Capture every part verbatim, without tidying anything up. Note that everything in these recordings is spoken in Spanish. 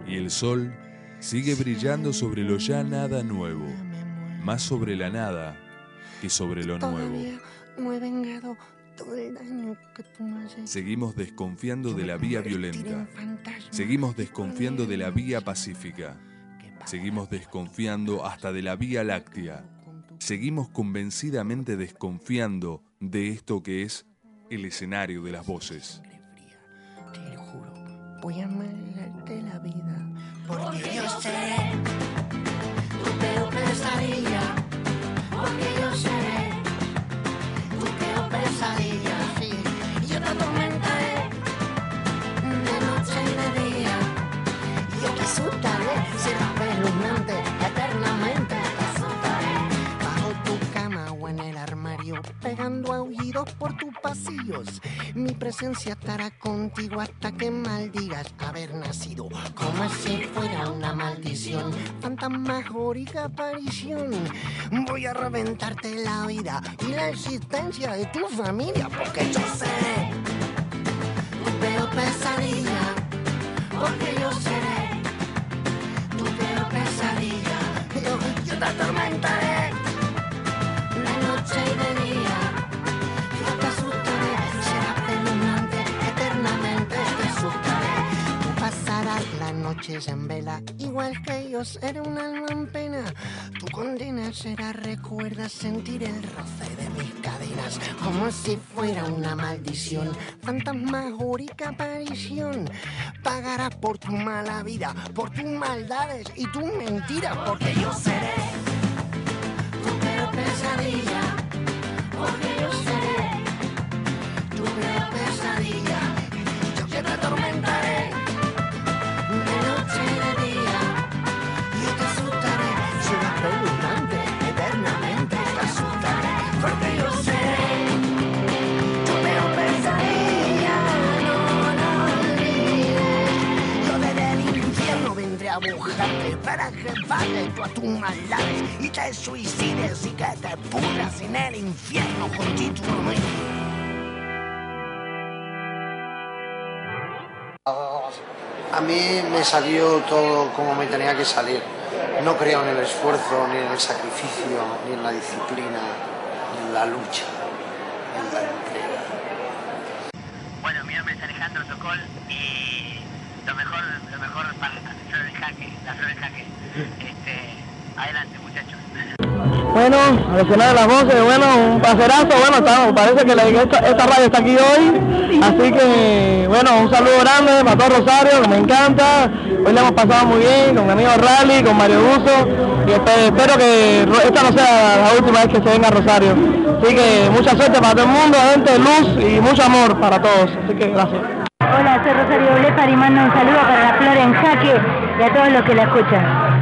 Y el sol sigue brillando sobre lo ya nada nuevo, más sobre la nada que sobre lo nuevo. No he vengado todo el daño que tú me has hecho. Seguimos desconfiando de la vía violenta. Seguimos desconfiando de la vía pacífica. Seguimos desconfiando hasta de la Vía Láctea. Seguimos convencidamente desconfiando de esto que es el escenario de las voces. Te lo juro, voy a amargarte la vida. Porque yo seré tu peor pesadilla. Porque yo seré tu peor pesadilla. Sí, yo te atormentaré de noche y de día. Yo te asustaré, serás espeluznante, eternamente te asustaré. Bajo tu cama o en el armario, pegando aullidos por tus pasillos. Mi presencia estará contigo hasta que maldigas haber nacido. Como si fuera una maldición, fantasmagórica aparición. Voy a reventarte la vida y la existencia de tu familia, porque yo seré tu peor pesadilla. Porque yo seré tu peor pesadilla. Yo, yo te atormentaré de noche y de día. Yo te asustaré, será espeluznante, eternamente te asustaré. Tú pasarás las noches en vela, igual que yo seré un alma en pena. Tu condena será, recuerda sentir el roce de mis cadenas, como si fuera una maldición, fantasmagórica aparición. Pagarás por tu mala vida, por tus maldades y tus mentiras, porque yo seré tu peor pesadilla. Porque yo seré tu peor pesadilla. Yo que te atormentaré de noche y de día. Yo te asustaré, será espeluznante, eternamente te asustaré. Porque yo seré tu peor pesadilla. No, no olvides, yo desde el infierno vendré a buscarte para que pagues tú a tus maldades y te suicides y que te pudras en el infierno continuamente. A mí me salió todo como me tenía que salir. No creo en el esfuerzo, ni en el sacrificio, ni en la disciplina, ni en la lucha, ni en la entrega. Bueno, mi nombre es Alejandro Sokol y lo mejor, lo mejor para la flor del jaque, la flor del jaque. Este, adelante, muchachos. Bueno, a los de las voces, bueno, un placerazo, bueno, estamos, parece que la, esta, esta radio está aquí hoy, así que, bueno, un saludo grande para todo Rosario, que me encanta, hoy le hemos pasado muy bien, con mi amigo Rally, con Mario Buzo, y espero, espero que esta no sea la última vez que se venga a Rosario, así que mucha suerte para todo el mundo, gente, luz y mucho amor para todos, así que gracias. Hola, soy Rosario Blefar y mando un saludo para la flor en jaque y a todos los que la escuchan.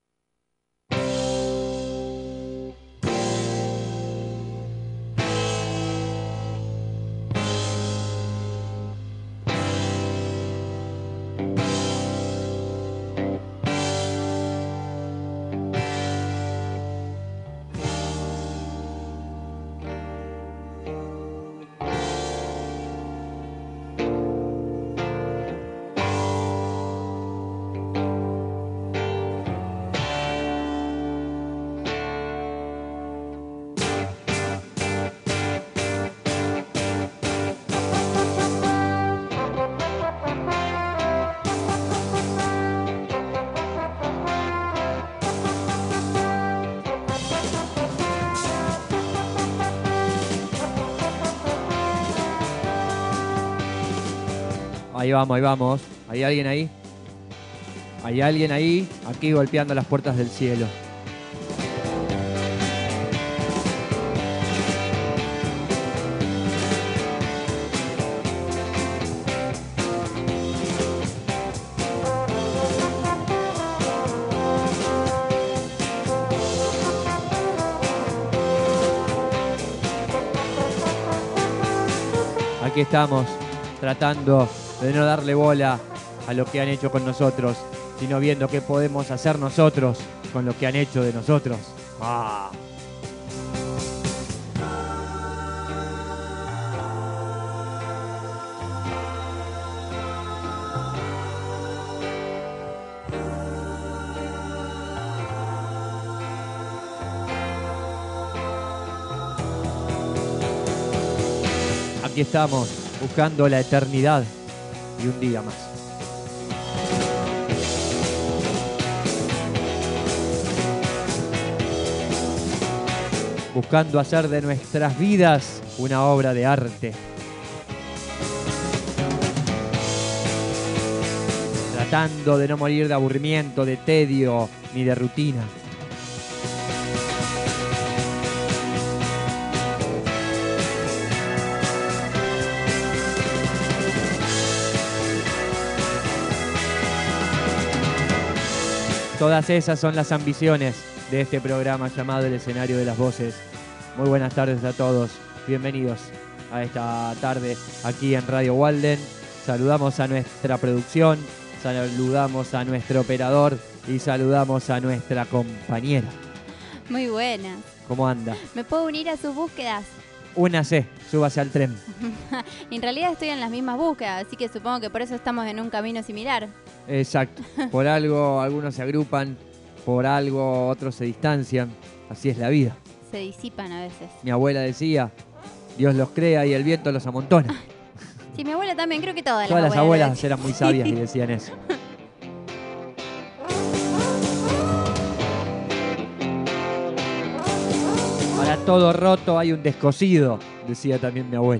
Ahí vamos, ahí vamos. ¿Hay alguien ahí? ¿Hay alguien ahí? Aquí golpeando las puertas del cielo. Aquí estamos, tratando de no darle bola a lo que han hecho con nosotros, sino viendo qué podemos hacer nosotros con lo que han hecho de nosotros. ¡Ah! aquí estamos buscando la eternidad y un día más. Buscando hacer de nuestras vidas una obra de arte. Tratando de no morir de aburrimiento, de tedio ni de rutina. Todas esas son las ambiciones de este programa llamado El Escenario de las Voces. Muy buenas tardes a todos. Bienvenidos a esta tarde aquí en Radio Walden. Saludamos a nuestra producción, saludamos a nuestro operador y saludamos a nuestra compañera. Muy buenas. ¿Cómo anda? ¿Me puedo unir a sus búsquedas? Únase, súbase al tren. En realidad estoy en las mismas búsquedas, así que supongo que por eso estamos en un camino similar. Exacto. Por algo algunos se agrupan, por algo otros se distancian. Así es la vida. Se disipan a veces. Mi abuela decía, Dios los crea y el viento los amontona. Sí, mi abuela también, creo que todas, Todas las las abuelas. abuelas eran muy sabias y decían eso. Para todo roto hay un descosido, decía también mi abuela.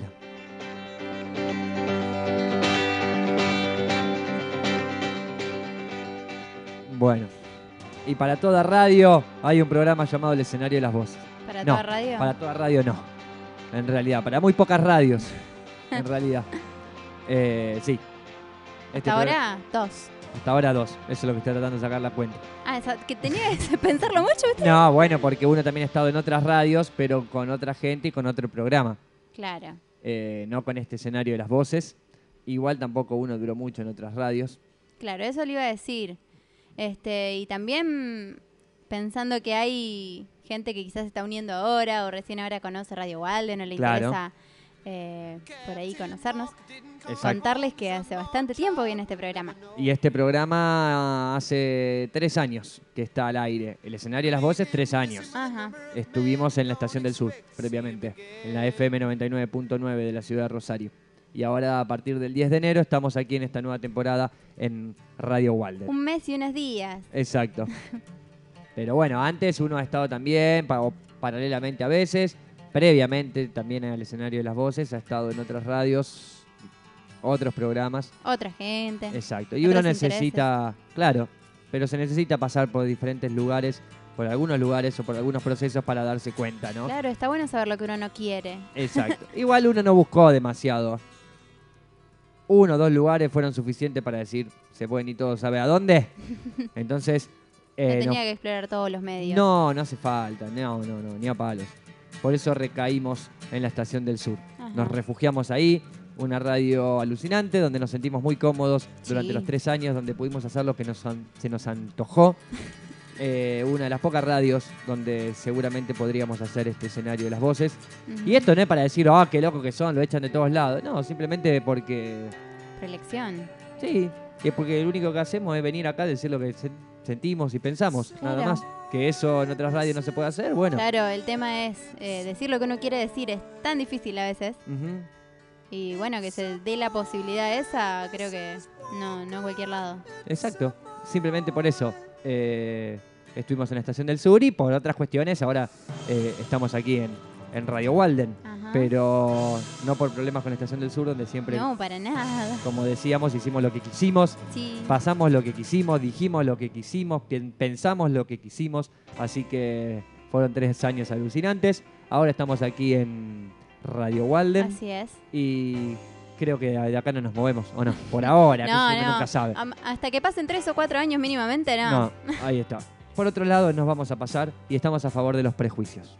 Bueno, y para toda radio hay un programa llamado El Escenario de las Voces. ¿Para No, toda radio? para toda radio no, en realidad, para muy pocas radios, en realidad. Eh, sí. Este Hasta programa- ahora, dos. Hasta ahora dos, eso es lo que estoy tratando de sacar la cuenta. Ah, esa- que tenía que pensarlo mucho usted. No, bueno, porque uno también ha estado en otras radios, pero con otra gente y con otro programa. Claro. Eh, no con este escenario de las voces. Igual tampoco uno duró mucho en otras radios. Claro, eso le iba a decir. Este, y también pensando que hay gente que quizás se está uniendo ahora o recién ahora conoce Radio Walden o le Claro. interesa eh, por ahí conocernos. Exacto. Contarles que hace bastante tiempo viene este programa. Y este programa hace tres años que está al aire. El escenario de las voces, tres años. Ajá. Estuvimos en la Estación del Sur, previamente, en la F M noventa y nueve punto nueve de la ciudad de Rosario. Y ahora, a partir del diez de enero, estamos aquí en esta nueva temporada en Radio Walden. Un mes y unos días. Exacto. Pero bueno, antes uno ha estado también, pa- o paralelamente a veces, previamente también al escenario de las voces, ha estado en otras radios, otros programas. Otra gente. Exacto. Y uno otros necesita, claro, pero se necesita pasar por diferentes lugares, por algunos lugares o por algunos procesos para darse cuenta, ¿no? Claro, está bueno saber lo que uno no quiere. Exacto. Igual uno no buscó demasiado. Uno o dos lugares fueron suficientes para decir, se puede ni todo sabe a dónde. Entonces, eh, no no- tenía que explorar todos los medios. no, no hace falta, no, no, no, ni a palos. Por eso recaímos en la Estación del Sur. Ajá. Nos refugiamos ahí, una radio alucinante, donde nos sentimos muy cómodos durante Sí. los tres años, donde pudimos hacer lo que nos an- se nos antojó. Eh, una de las pocas radios donde seguramente podríamos hacer este escenario de las voces. Ujú. Y esto no es para decir, ah, qué loco que son, lo echan de todos lados. No, simplemente porque, Preelección. sí, que es porque lo único que hacemos es venir acá a decir lo que sen- sentimos y pensamos, nada Claro. más. Que eso en otras radios no se puede hacer, bueno. Claro, el tema es eh, decir lo que uno quiere decir. Es tan difícil a veces. Ujú. Y bueno, que se dé la posibilidad esa, creo que no, no en cualquier lado. Exacto, simplemente por eso eh, estuvimos en la Estación del Sur y por otras cuestiones ahora eh, estamos aquí en, en Radio Walden, Ajá. pero no por problemas con la Estación del Sur, donde siempre, No, para nada. como decíamos, hicimos lo que quisimos, Sí. pasamos lo que quisimos, dijimos lo que quisimos, pen- pensamos lo que quisimos, así que fueron tres años alucinantes. Ahora estamos aquí en Radio Walden Así es. y creo que de acá no nos movemos, ¿o no? Por ahora, que No, uno no. nunca sabe. Am- Hasta que pasen tres o cuatro años mínimamente, no. No, ahí está. Por otro lado, nos vamos a pasar y estamos a favor de los prejuicios.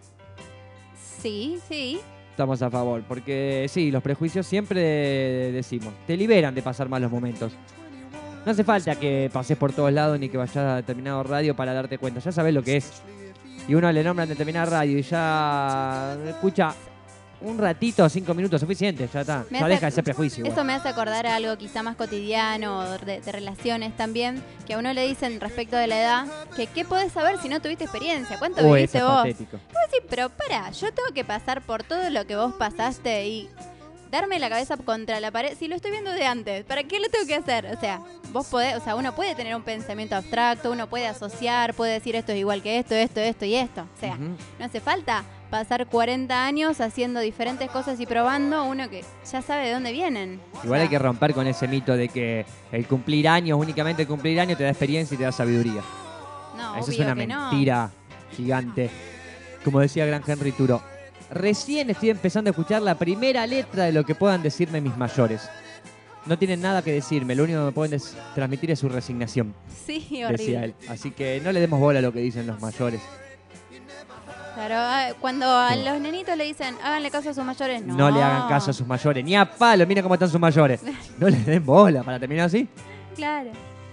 Sí, sí. Estamos a favor, porque sí, los prejuicios siempre decimos, te liberan de pasar malos momentos. No hace falta que pases por todos lados ni que vayas a determinado radio para darte cuenta, ya sabes lo que es. Y uno le nombra determinada radio y ya escucha un ratito, cinco minutos, suficiente, ya está. Me Ya hace- deja de ser prejuicio. Eso igual. me hace acordar a algo quizá más cotidiano, o de, de relaciones también, que a uno le dicen respecto de la edad, que qué podés saber si no tuviste experiencia, cuánto Uy, viviste eso es vos. patético. Vos decís, pero pará, yo tengo que pasar por todo lo que vos pasaste y darme la cabeza contra la pared, si lo estoy viendo de antes, ¿para qué lo tengo que hacer? O sea, vos podés, o sea, uno puede tener un pensamiento abstracto, uno puede asociar, puede decir esto es igual que esto, esto, esto y esto. O sea, Ujú. no hace falta pasar cuarenta años haciendo diferentes cosas y probando uno que ya sabe de dónde vienen. O Igual sea, hay que romper con ese mito de que el cumplir años, únicamente el cumplir años te da experiencia y te da sabiduría. no, Eso es obvio una que no. mentira gigante. Como decía gran Henry Turo, recién estoy empezando a escuchar la primera letra de lo que puedan decirme mis mayores. No tienen nada que decirme, lo único que me pueden des- transmitir es su resignación, Sí, horrible. decía él. Así que no le demos bola a lo que dicen los mayores. Claro, ah, cuando a Sí. los nenitos le dicen, háganle caso a sus mayores, no. No le hagan caso a sus mayores, ni a palo, mira cómo están sus mayores. No les den bola, para terminar así. Claro.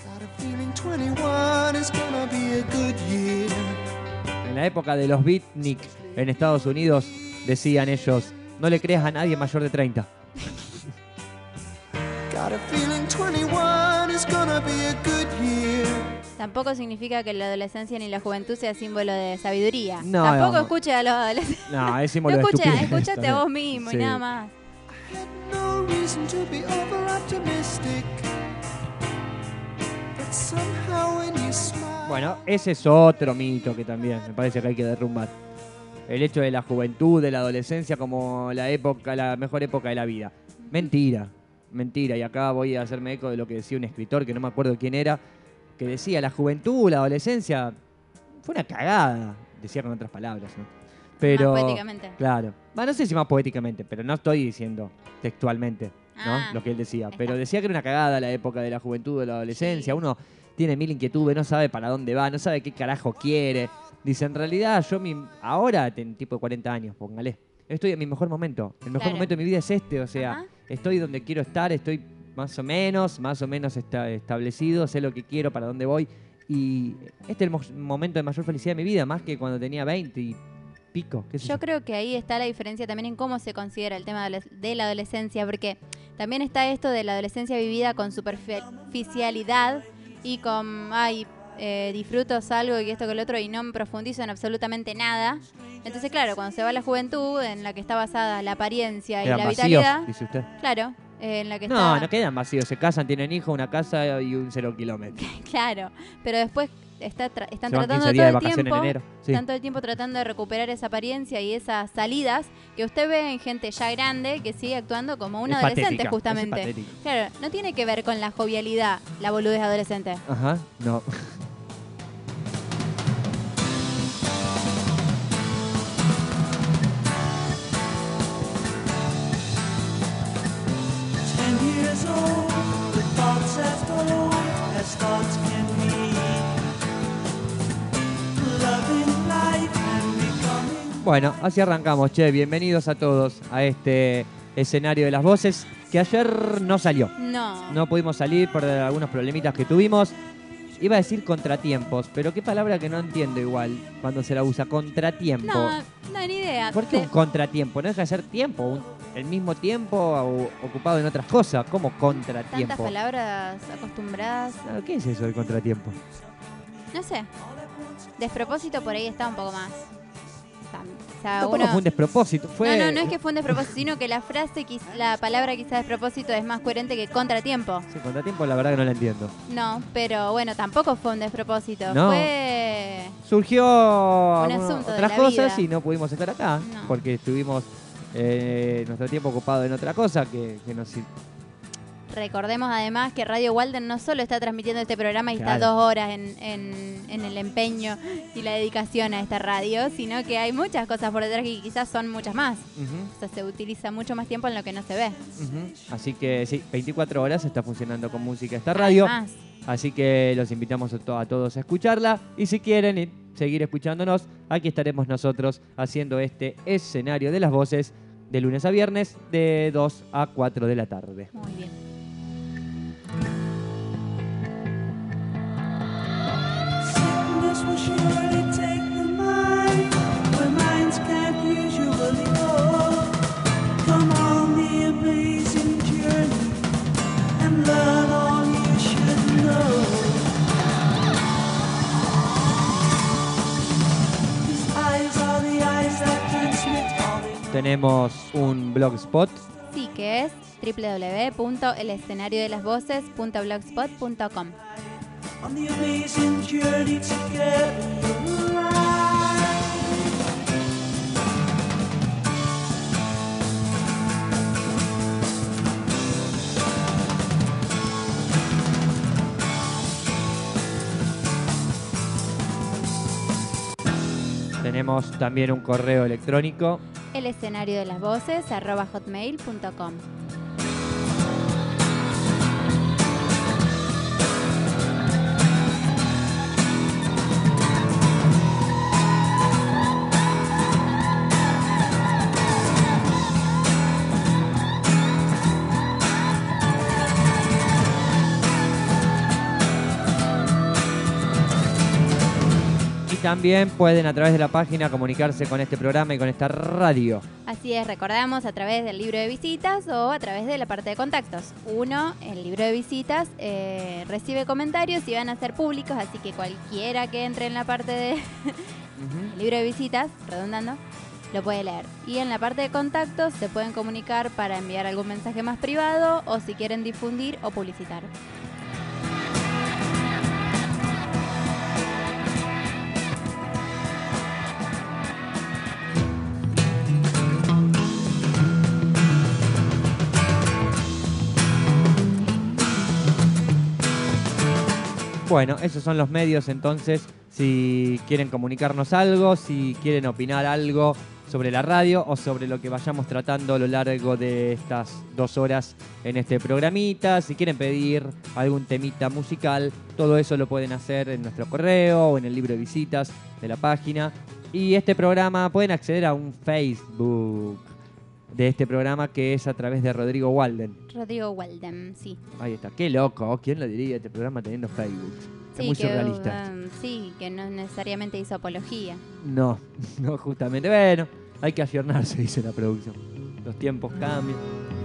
En la época de los beatnik en Estados Unidos, decían ellos, no le creas a nadie mayor de treinta. Tampoco significa que la adolescencia ni la juventud sea símbolo de sabiduría. No, Tampoco no. escuche a los adolescentes. No, es No símbolo de escucha, estupidez escuchate a también. vos mismo Sí. y nada más. Bueno, ese es otro mito que también me parece que hay que derrumbar. El hecho de la juventud, de la adolescencia como la época, la mejor época de la vida. Mentira, mentira. Y acá voy a hacerme eco de lo que decía un escritor que no me acuerdo quién era, que decía la juventud, la adolescencia fue una cagada. Decía con otras palabras, ¿no? Pero, Más poéticamente. Claro. Bueno, no sé si más poéticamente, pero no estoy diciendo textualmente, ¿no? Ah, Lo que él decía. está. Pero decía que era una cagada la época de la juventud, de la adolescencia. Sí. Uno tiene mil inquietudes, no sabe para dónde va, no sabe qué carajo quiere. Dice, en realidad yo mi, ahora, ten tipo de cuarenta años, póngale, estoy en mi mejor momento. El mejor Claro. momento de mi vida es este, o sea, Ajá. estoy donde quiero estar, estoy más o menos, más o menos esta- establecido, sé lo que quiero, para dónde voy. Y este es el mo- momento de mayor felicidad de mi vida, más que cuando tenía veinte y pico, qué sé yo. Yo creo que ahí está la diferencia también en cómo se considera el tema de la- de la adolescencia, porque también está esto de la adolescencia vivida con superficialidad y con, ay, eh, disfruto, salgo y esto que el otro y no me profundizo en absolutamente nada. Entonces, claro, cuando se va a la juventud, en la que está basada la apariencia y Quedan la vacíos, vitalidad, dice usted. claro, eh, en la que No, está... no quedan vacíos, se casan, tienen hijos, una casa y un cero kilómetro. Claro, pero después está tra- están Se van tratando quince todo días de el vacaciones tiempo, en enero. Sí. están todo el tiempo tratando de recuperar esa apariencia y esas salidas que usted ve en gente ya grande que sigue actuando como un Es adolescente patética, justamente. es patética. Claro, no tiene que ver con la jovialidad, la boludez adolescente. Ajá, no. Bueno, así arrancamos, che. Bienvenidos a todos a este escenario de las voces que ayer no salió. No. No pudimos salir por algunos problemitas que tuvimos. Iba a decir contratiempos, pero qué palabra que no entiendo igual cuando se la usa, contratiempo. No, no, ni idea. ¿Por qué Te- un contratiempo? No deja de ser tiempo, un- el mismo tiempo o- ocupado en otras cosas. ¿Cómo Tantas contratiempo? palabras acostumbradas. Ah, ¿qué es eso del contratiempo? No sé. Despropósito por ahí está un poco más. O sea, o sea, Tampoco uno- fue un despropósito. Fue... No, no, no es que fue un despropósito, sino que la frase, quiz- la palabra quizá despropósito es más coherente que contratiempo. Sí, contratiempo la verdad que no la entiendo. No, pero bueno, tampoco fue un despropósito. No. Fue... Surgió asunto de otras la cosas vida. y no pudimos estar acá No. porque estuvimos eh, nuestro tiempo ocupado en otra cosa que, que nos... Recordemos además que Radio Walden no solo está transmitiendo este programa y está Claro. dos horas en, en- en el empeño y la dedicación a esta radio, sino que hay muchas cosas por detrás que quizás son muchas más. Ujú, O sea, se utiliza mucho más tiempo en lo que no se ve. ujú. Así que sí, veinticuatro horas está funcionando con música esta radio. Además, Así que los invitamos a, to- a todos a escucharla. Y si quieren ir- seguir escuchándonos, aquí estaremos nosotros haciendo este escenario de las voces de lunes a viernes de dos a cuatro de la tarde. muy bien. Tenemos un blogspot. Sí, que es doble u doble u doble u punto el escenario de las voces punto blogspot punto com. On the amazing journey together. Tenemos también un correo electrónico. El escenario de las voces arroba hotmail punto com. También pueden a través de la página comunicarse con este programa y con esta radio. Así es, recordamos a través del libro de visitas o a través de la parte de contactos. Uno, el libro de visitas eh, recibe comentarios y van a ser públicos, así que cualquiera que entre en la parte de uh-huh. libro de visitas, redundando, lo puede leer. Y en la parte de contactos se pueden comunicar para enviar algún mensaje más privado o si quieren difundir o publicitar. Bueno, esos son los medios entonces, si quieren comunicarnos algo, si quieren opinar algo sobre la radio o sobre lo que vayamos tratando a lo largo de estas dos horas en este programita, si quieren pedir algún temita musical, todo eso lo pueden hacer en nuestro correo o en el libro de visitas de la página. Y este programa pueden acceder a un Facebook de este programa que es a través de Rodrigo Walden. Rodrigo Walden, sí. Ahí está, qué loco, ¿quién lo diría este programa teniendo Facebook? Sí, es muy que, surrealista. Um, sí, que no necesariamente hizo apología. No, no justamente. Bueno, hay que ayornarse, dice la producción. Los tiempos cambian.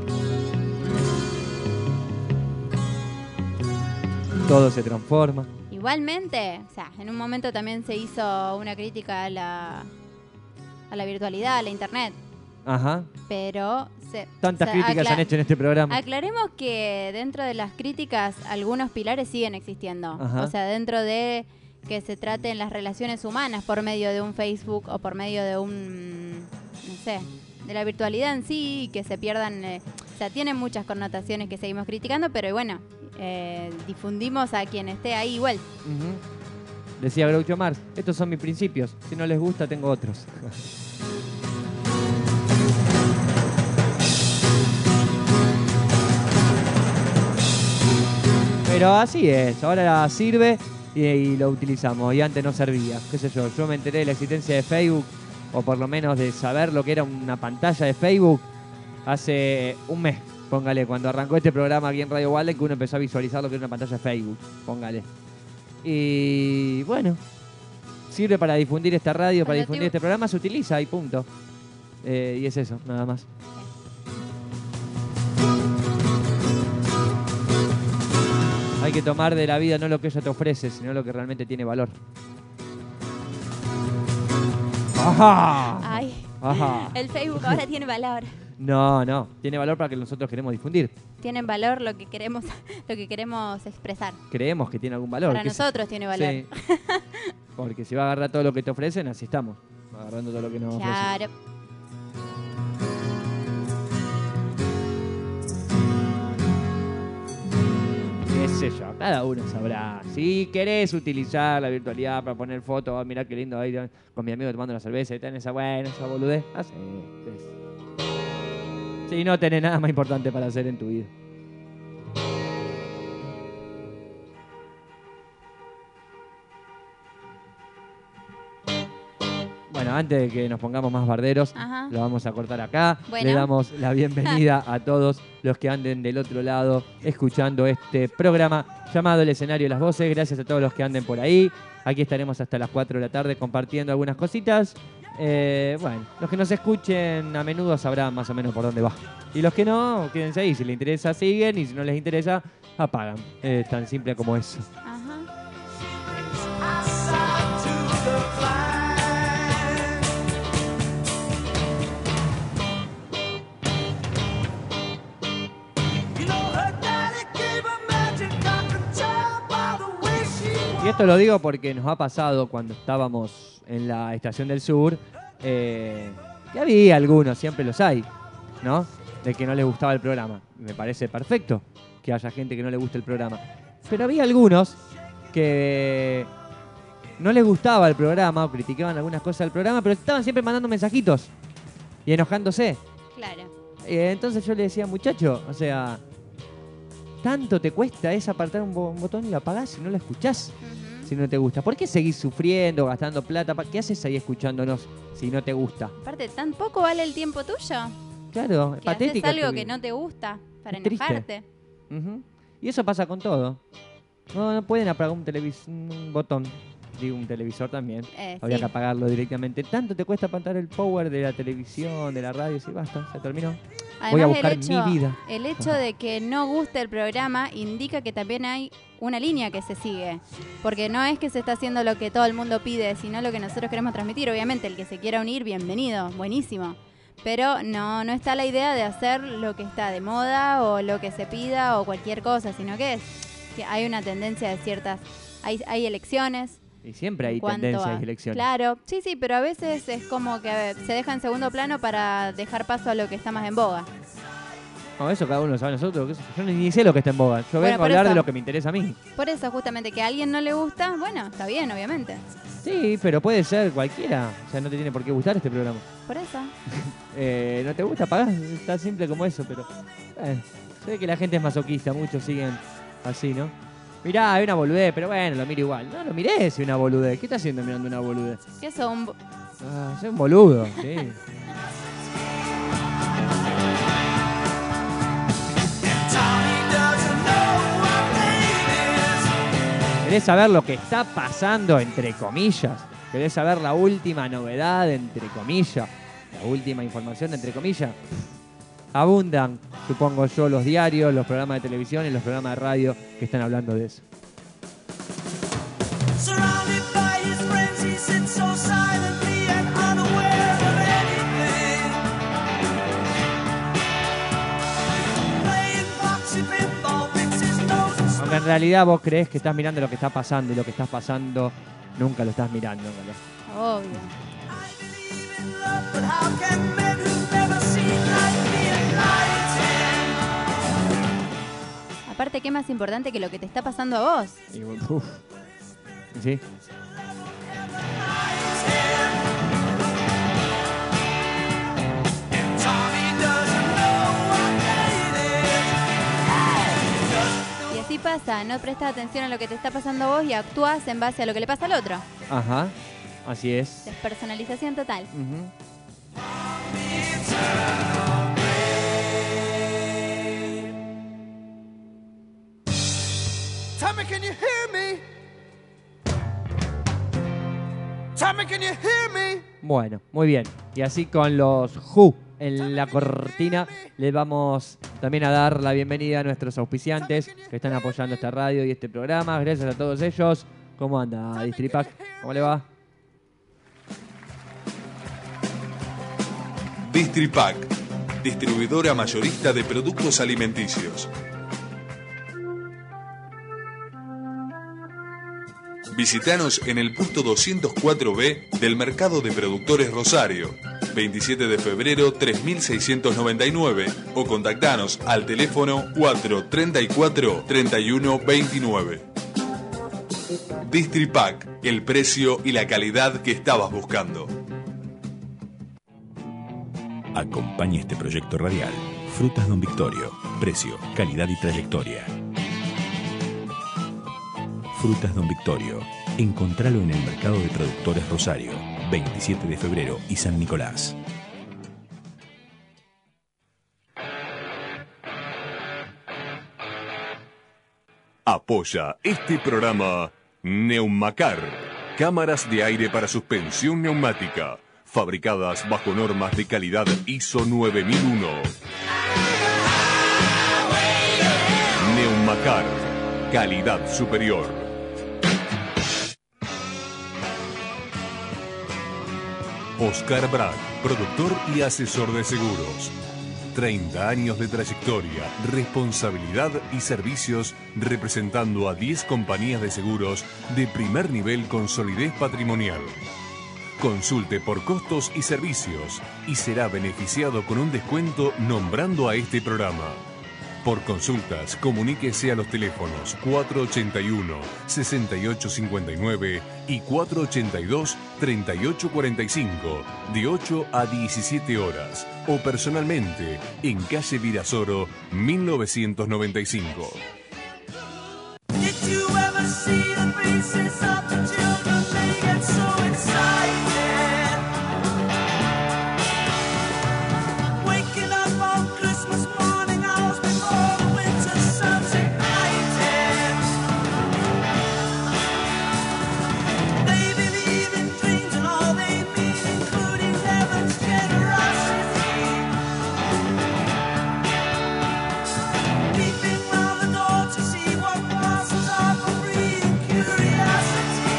Todo se transforma. Igualmente, o sea, en un momento también se hizo una crítica a la, a la virtualidad, a la internet. Ajá. Pero se, tantas o sea, críticas acla- se han hecho en este programa. Aclaremos que dentro de las críticas algunos pilares siguen existiendo. Ajá. O sea, dentro de que se traten las relaciones humanas por medio de un Facebook o por medio de un, no sé, de la virtualidad en sí, y que se pierdan, eh, o sea, tienen muchas connotaciones que seguimos criticando, pero bueno, eh, difundimos a quien esté ahí igual. Uh-huh. Decía Groucho Marx, estos son mis principios, si no les gusta tengo otros. Pero así es, ahora sirve y, y lo utilizamos, y antes no servía, qué sé yo, yo me enteré de la existencia de Facebook, o por lo menos de saber lo que era una pantalla de Facebook, hace un mes, póngale, cuando arrancó este programa aquí en Radio Walden, que uno empezó a visualizar lo que era una pantalla de Facebook, póngale. Y bueno, sirve para difundir esta radio, para difundir este programa, se utiliza y punto. Eh, y es eso, nada más. Hay que tomar de la vida no lo que ella te ofrece, sino lo que realmente tiene valor. ¡Ajá! Ay, Ajá. el Facebook ahora tiene valor. No, no, tiene valor para que nosotros queremos difundir. Tienen valor lo que queremos, lo que queremos expresar. Creemos que tiene algún valor. Para nosotros tiene valor. Sí. Porque si va a agarrar todo lo que te ofrecen, así estamos. Agarrando todo lo que nos ofrecen. Claro. Qué sé yo, cada uno sabrá. Si querés utilizar la virtualidad para poner fotos, oh, mirá qué lindo ahí con mi amigo tomando una cerveza y tenés esa buena, esa boludez, hacé. Si no tenés nada más importante para hacer en tu vida. Bueno, antes de que nos pongamos más barderos, Ajá. lo vamos a cortar acá. Bueno. Le damos la bienvenida a todos los que anden del otro lado escuchando este programa llamado El Escenario de las Voces. Gracias a todos los que anden por ahí. Aquí estaremos hasta las cuatro de la tarde compartiendo algunas cositas. Eh, bueno, los que nos escuchen a menudo sabrán más o menos por dónde va. Y los que no, quédense ahí. Si les interesa, siguen. Y si no les interesa, apagan. Es tan simple como eso. Ajá. Y esto lo digo porque nos ha pasado cuando estábamos en la Estación del Sur, eh, que había algunos, siempre los hay, ¿no? De que no les gustaba el programa. Me parece perfecto que haya gente que no le guste el programa. Pero había algunos que no les gustaba el programa o criticaban algunas cosas del programa, pero estaban siempre mandando mensajitos y enojándose. Claro. Eh, entonces yo le decía, muchacho, o sea, ¿tanto te cuesta es apartar un, bo- un botón y lo apagás si no lo escuchás? Ujú. Si no te gusta. ¿Por qué seguís sufriendo, gastando plata? Pa- ¿Qué haces ahí escuchándonos si no te gusta? Aparte, ¿tan poco vale el tiempo tuyo? Claro, es Que haces patética. algo tu que vida. no te gusta para Es triste. enojarte. Ujú. Y eso pasa con todo. No, no pueden apagar un, televis un botón. Digo, un televisor también. Eh, Habría sí. que apagarlo directamente. Tanto te cuesta apagar el power de la televisión, de la radio. Sí, basta, se terminó. Voy a Además, buscar el hecho, mi vida. el hecho de que no guste el programa indica que también hay una línea que se sigue. Porque no es que se está haciendo lo que todo el mundo pide, sino lo que nosotros queremos transmitir. Obviamente, el que se quiera unir, bienvenido, buenísimo. Pero no, no está la idea de hacer lo que está de moda o lo que se pida o cualquier cosa, sino que, es, que hay una tendencia de ciertas... Hay, hay elecciones. Y siempre hay en cuanto tendencias a- y elecciones. Claro, sí, sí, pero a veces es como que a ver, se deja en segundo plano para dejar paso a lo que está más en boga. No, eso cada uno lo sabe nosotros. qué sé yo. Yo ni sé lo que está en boga. Yo Bueno, vengo a por hablar eso. de lo que me interesa a mí. Por eso, justamente, que a alguien no le gusta, bueno, está bien, obviamente. Sí, pero puede ser cualquiera. O sea, no te tiene por qué gustar este programa. Por eso. Eh, ¿No te gusta? Pagás. Es tan simple como eso, pero... Eh, sé que la gente es masoquista. Muchos siguen así, ¿no? Mirá, hay una boludez, pero bueno, lo miro igual. No, lo miré si una boludez. ¿Qué está haciendo mirando una boludez? ¿Qué son? bo- Ah, soy un boludo, sí. ¿Querés saber lo que está pasando, entre comillas? ¿Querés saber la última novedad, entre comillas? La última información, entre comillas. Abundan, supongo yo, los diarios, los programas de televisión y los programas de radio que están hablando de eso. Surrounded by his friends, he sits so silently and unaware of anything. Playing foxy pinball, picks his nose. Aunque en realidad vos creés que estás mirando lo que está pasando y lo que estás pasando nunca lo estás mirando. en realidad. Obvio. I believe in love, but how can men who've never seen life be enlightened? Aparte, ¿qué más importante que lo que te está pasando a vos? Y, uf. ¿Sí? Tommy doesn't know what day it is. Y así pasa, no prestas atención a lo que te está pasando a vos y actúas en base a lo que le pasa al otro. Ajá, así es. Despersonalización total. Ujú. Tommy, can you hear me? Tommy, can you hear me? Bueno, muy bien. Y así con los Who en la cortina, les vamos también a dar la bienvenida a nuestros auspiciantes que están apoyando esta radio y este programa. Gracias a todos ellos. ¿Cómo anda, Distripac? ¿Cómo le va? Distripac, distribuidora mayorista de productos alimenticios. Visítanos en el puesto doscientos cuatro B del Mercado de Productores Rosario, veintisiete de febrero tres mil seiscientos noventa y nueve, o contactanos al teléfono cuatro treinta y cuatro treinta y uno veintinueve. Distripac, el precio y la calidad que estabas buscando. Acompaña este proyecto radial. Frutas Don Victorio. Precio, calidad y trayectoria. Frutas Don Victorio. Encontralo en el Mercado de Productores Rosario, veintisiete de febrero y San Nicolás. Apoya este programa Neumacar. Cámaras de aire para suspensión neumática. Fabricadas bajo normas de calidad I S O nueve mil uno. Neumacar. Calidad superior. Oscar Bragg, productor y asesor de seguros. treinta años de trayectoria, responsabilidad y servicios representando a diez compañías de seguros de primer nivel con solidez patrimonial. Consulte por costos y servicios y será beneficiado con un descuento nombrando a este programa. Por consultas, comuníquese a los teléfonos cuatro ochenta y uno, sesenta y ocho cincuenta y nueve y cuatro ochenta y dos, treinta y ocho cuarenta y cinco de ocho a diecisiete horas o personalmente en calle Virasoro mil novecientos noventa y cinco. Did you ever see the faces of the children? They get so excited. Waking up on Christmas morning hours before the winter sun's ignited. They believe in dreams and all they mean, including heaven's generosity. Peeping round the door to see what parcels are for free and curiosity.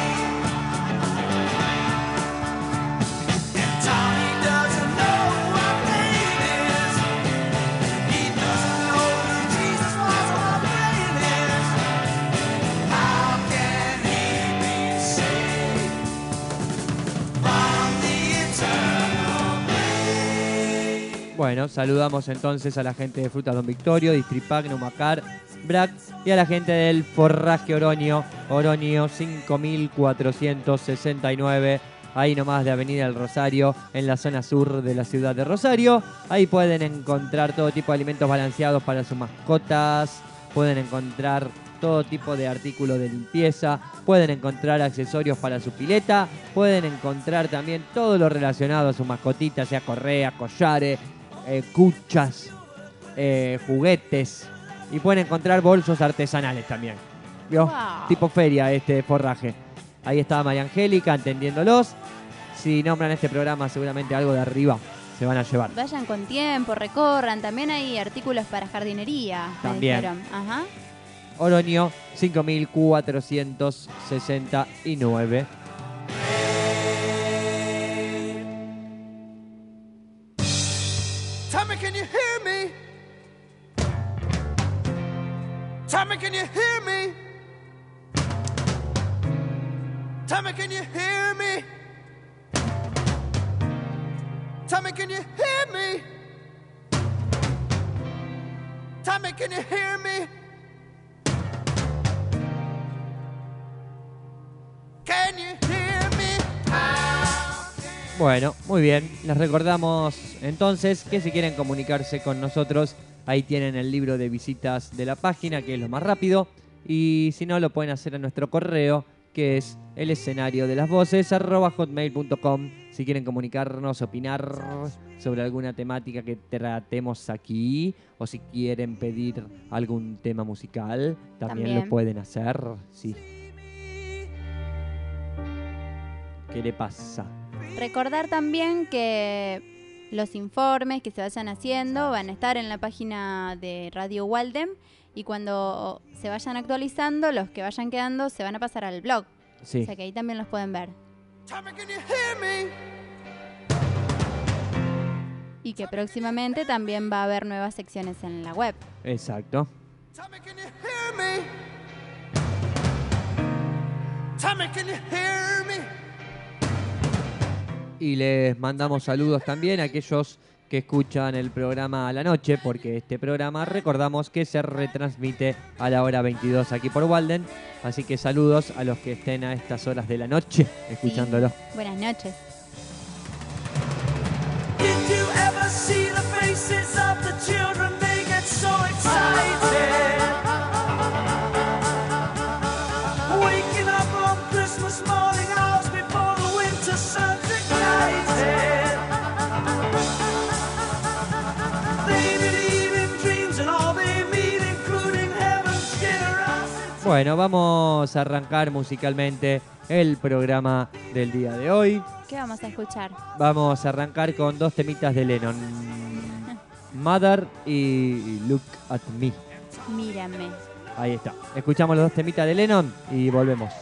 And Tommy doesn't know what pain is. He doesn't know who Jesus was or pain is. How can he be saved from the eternal grave? Bueno, saludamos entonces a la gente de Frutas Don Victorio, Distripac, Neumacar, Brac y a la gente del Forraje Oroño, Oroño cinco mil cuatrocientos sesenta y nueve, ahí nomás de Avenida El Rosario, en la zona sur de la ciudad de Rosario. Ahí pueden encontrar todo tipo de alimentos balanceados para sus mascotas, pueden encontrar todo tipo de artículos de limpieza, pueden encontrar accesorios para su pileta, pueden encontrar también todo lo relacionado a su mascotita, sea correa, collares, eh, cuchas, eh, juguetes, y pueden encontrar bolsos artesanales también. ¿Vio? Wow. Tipo feria este forraje. Ahí está María Angélica atendiéndolos. Si nombran este programa, seguramente algo de arriba se van a llevar. Vayan con tiempo, recorran. También hay artículos para jardinería. me También. dijeron. Ajá. Oroño cinco mil cuatrocientos sesenta y nueve. Tommy, can you hear me? Tommy, can you hear me? Tommy, can you hear me? Tommy, can you hear me? Tommy, can you hear me? Can you hear me? Bueno, muy bien. Les recordamos entonces que si quieren comunicarse con nosotros, ahí tienen el libro de visitas de la página, que es lo más rápido. Y si no, lo pueden hacer a nuestro correo, que es el escenario de las voces, arroba hotmail punto com. Si quieren comunicarnos, opinar sobre alguna temática que tratemos aquí, o si quieren pedir algún tema musical, también, También. lo pueden hacer. Sí. ¿Qué le pasa? Recordar también que los informes que se vayan haciendo van a estar en la página de Radio Walden, y cuando se vayan actualizando, los que vayan quedando se van a pasar al blog. Sí. O sea que ahí también los pueden ver. Tommy, can you hear me? Y que próximamente también va a haber nuevas secciones en la web. Exacto. Tommy, can you hear me? Tommy, can you hear me? Y les mandamos saludos también a aquellos que escuchan el programa a la noche, porque este programa, recordamos que se retransmite a la hora veintidós aquí por Walden. Así que saludos a los que estén a estas horas de la noche escuchándolo. Sí. Buenas noches. Did you ever see the faces of the children? They get so excited. Waking up on Christmas morning hours before the winter sun's ignited. They believe in dreams and all they mean, including heaven's generosity. Bueno, vamos a arrancar musicalmente el programa del día de hoy. ¿Qué vamos a escuchar? Vamos a arrancar con dos temitas de Lennon. Mother y Look at Me. Mírame. Ahí está. Escuchamos los dos temitas de Lennon y volvemos.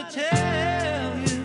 tell you.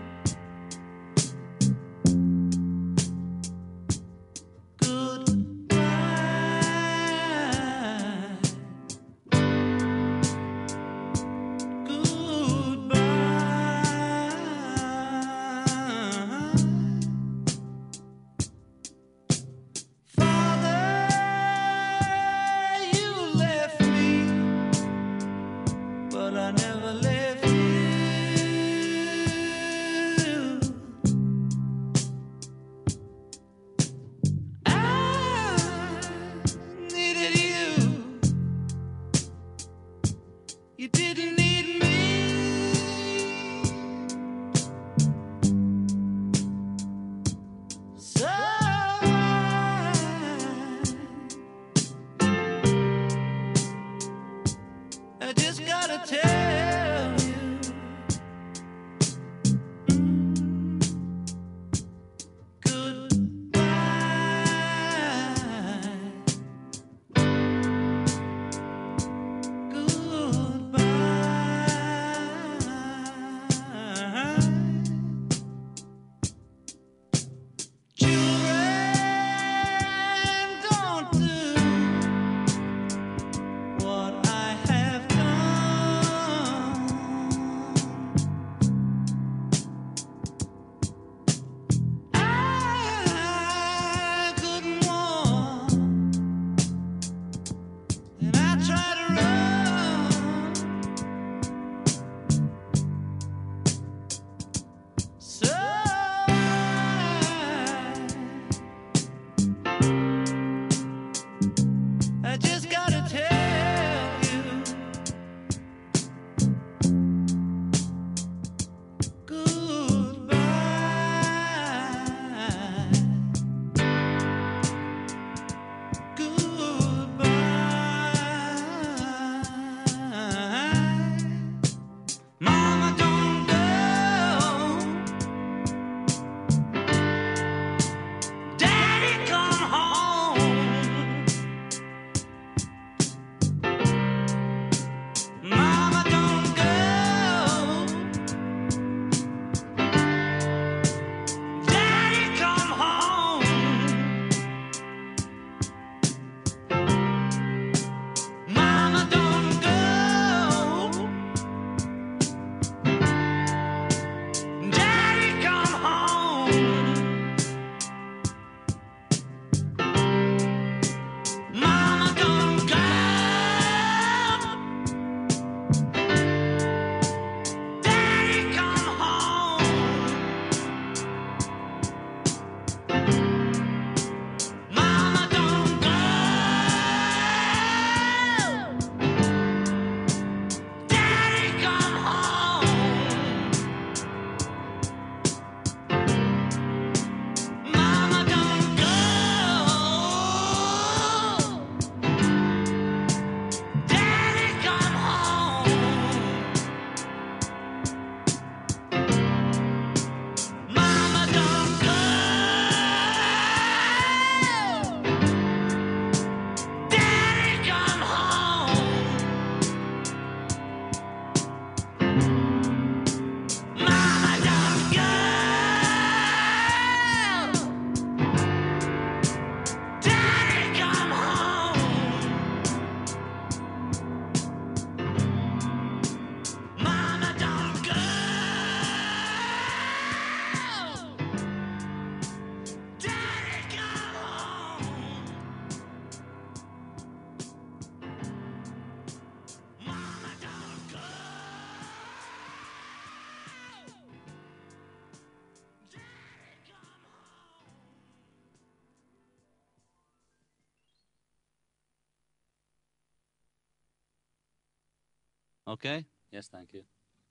Okay? Yes, thank you.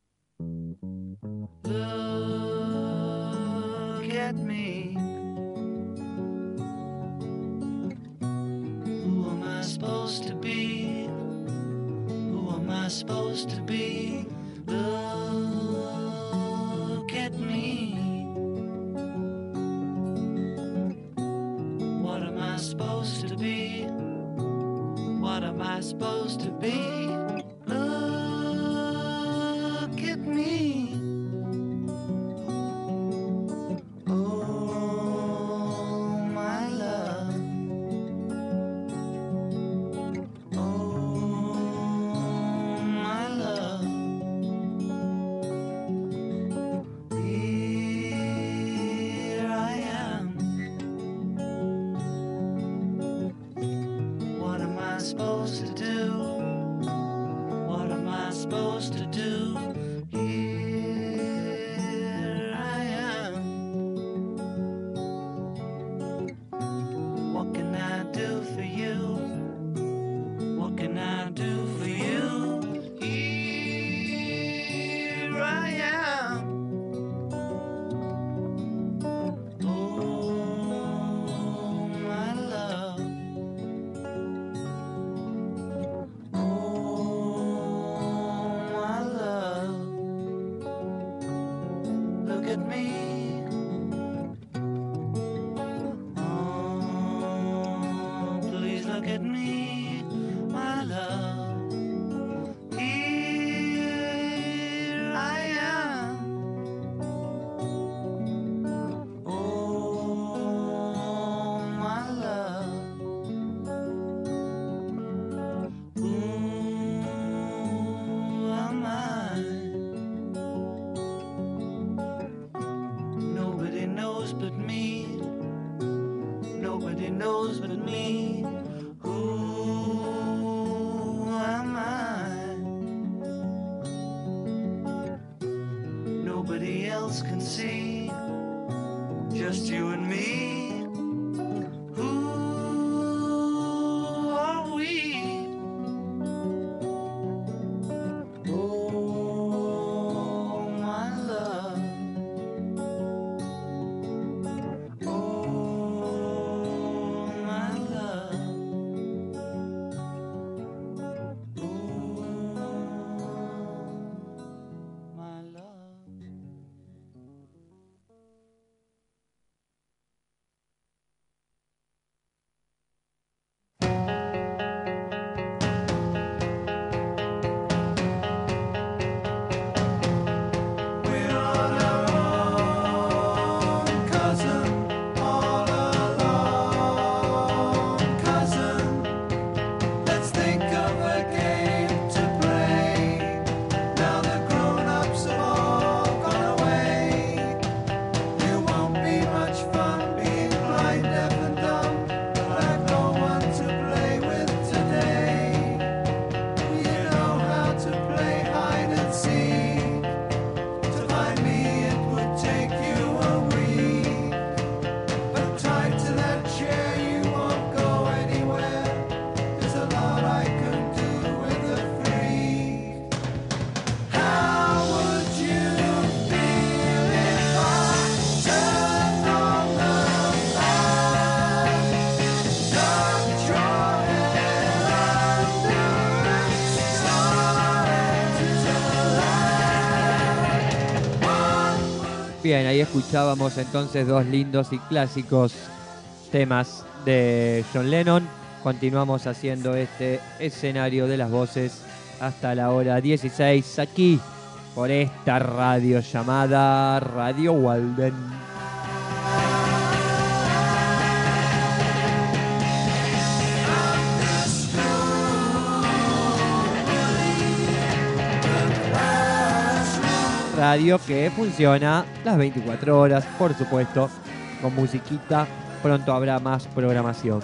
Look at me. Who am I supposed to be? Who am I supposed to be? Look at me. What am I supposed to be? What am I supposed to be? Look at me. look at me, my love. Here I am. Oh, my love. Who am I? Nobody knows but me. Nobody knows but me. Who am I? Nobody else can see. Just you and me. Who are we? Oh, my love. Oh, my love. Oh, my love. We're on our own, cousin, all alone, cousin. Let's think of a game to play. Now the grown-ups have all gone away. It won't be much fun being blind, deaf, and dumb, but I've no one to play with today. You know how to play hide and seek. To find me it would take you a week. But tied to that chair you won't go anywhere. There's a lot I can do with a freak. How would you feel if I turned on the light, tucked your head under and started to light? Bien, ahí escuchábamos entonces dos lindos y clásicos temas de John Lennon. Continuamos haciendo este escenario de las voces hasta la hora dieciséis aquí por esta radio llamada Radio Walden. Radio que funciona las veinticuatro horas, por supuesto, con musiquita. Pronto habrá más programación.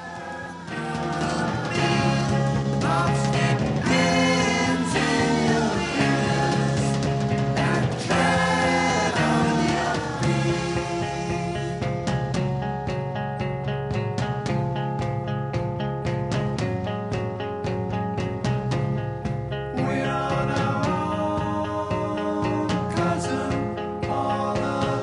We're on our own, cousin, all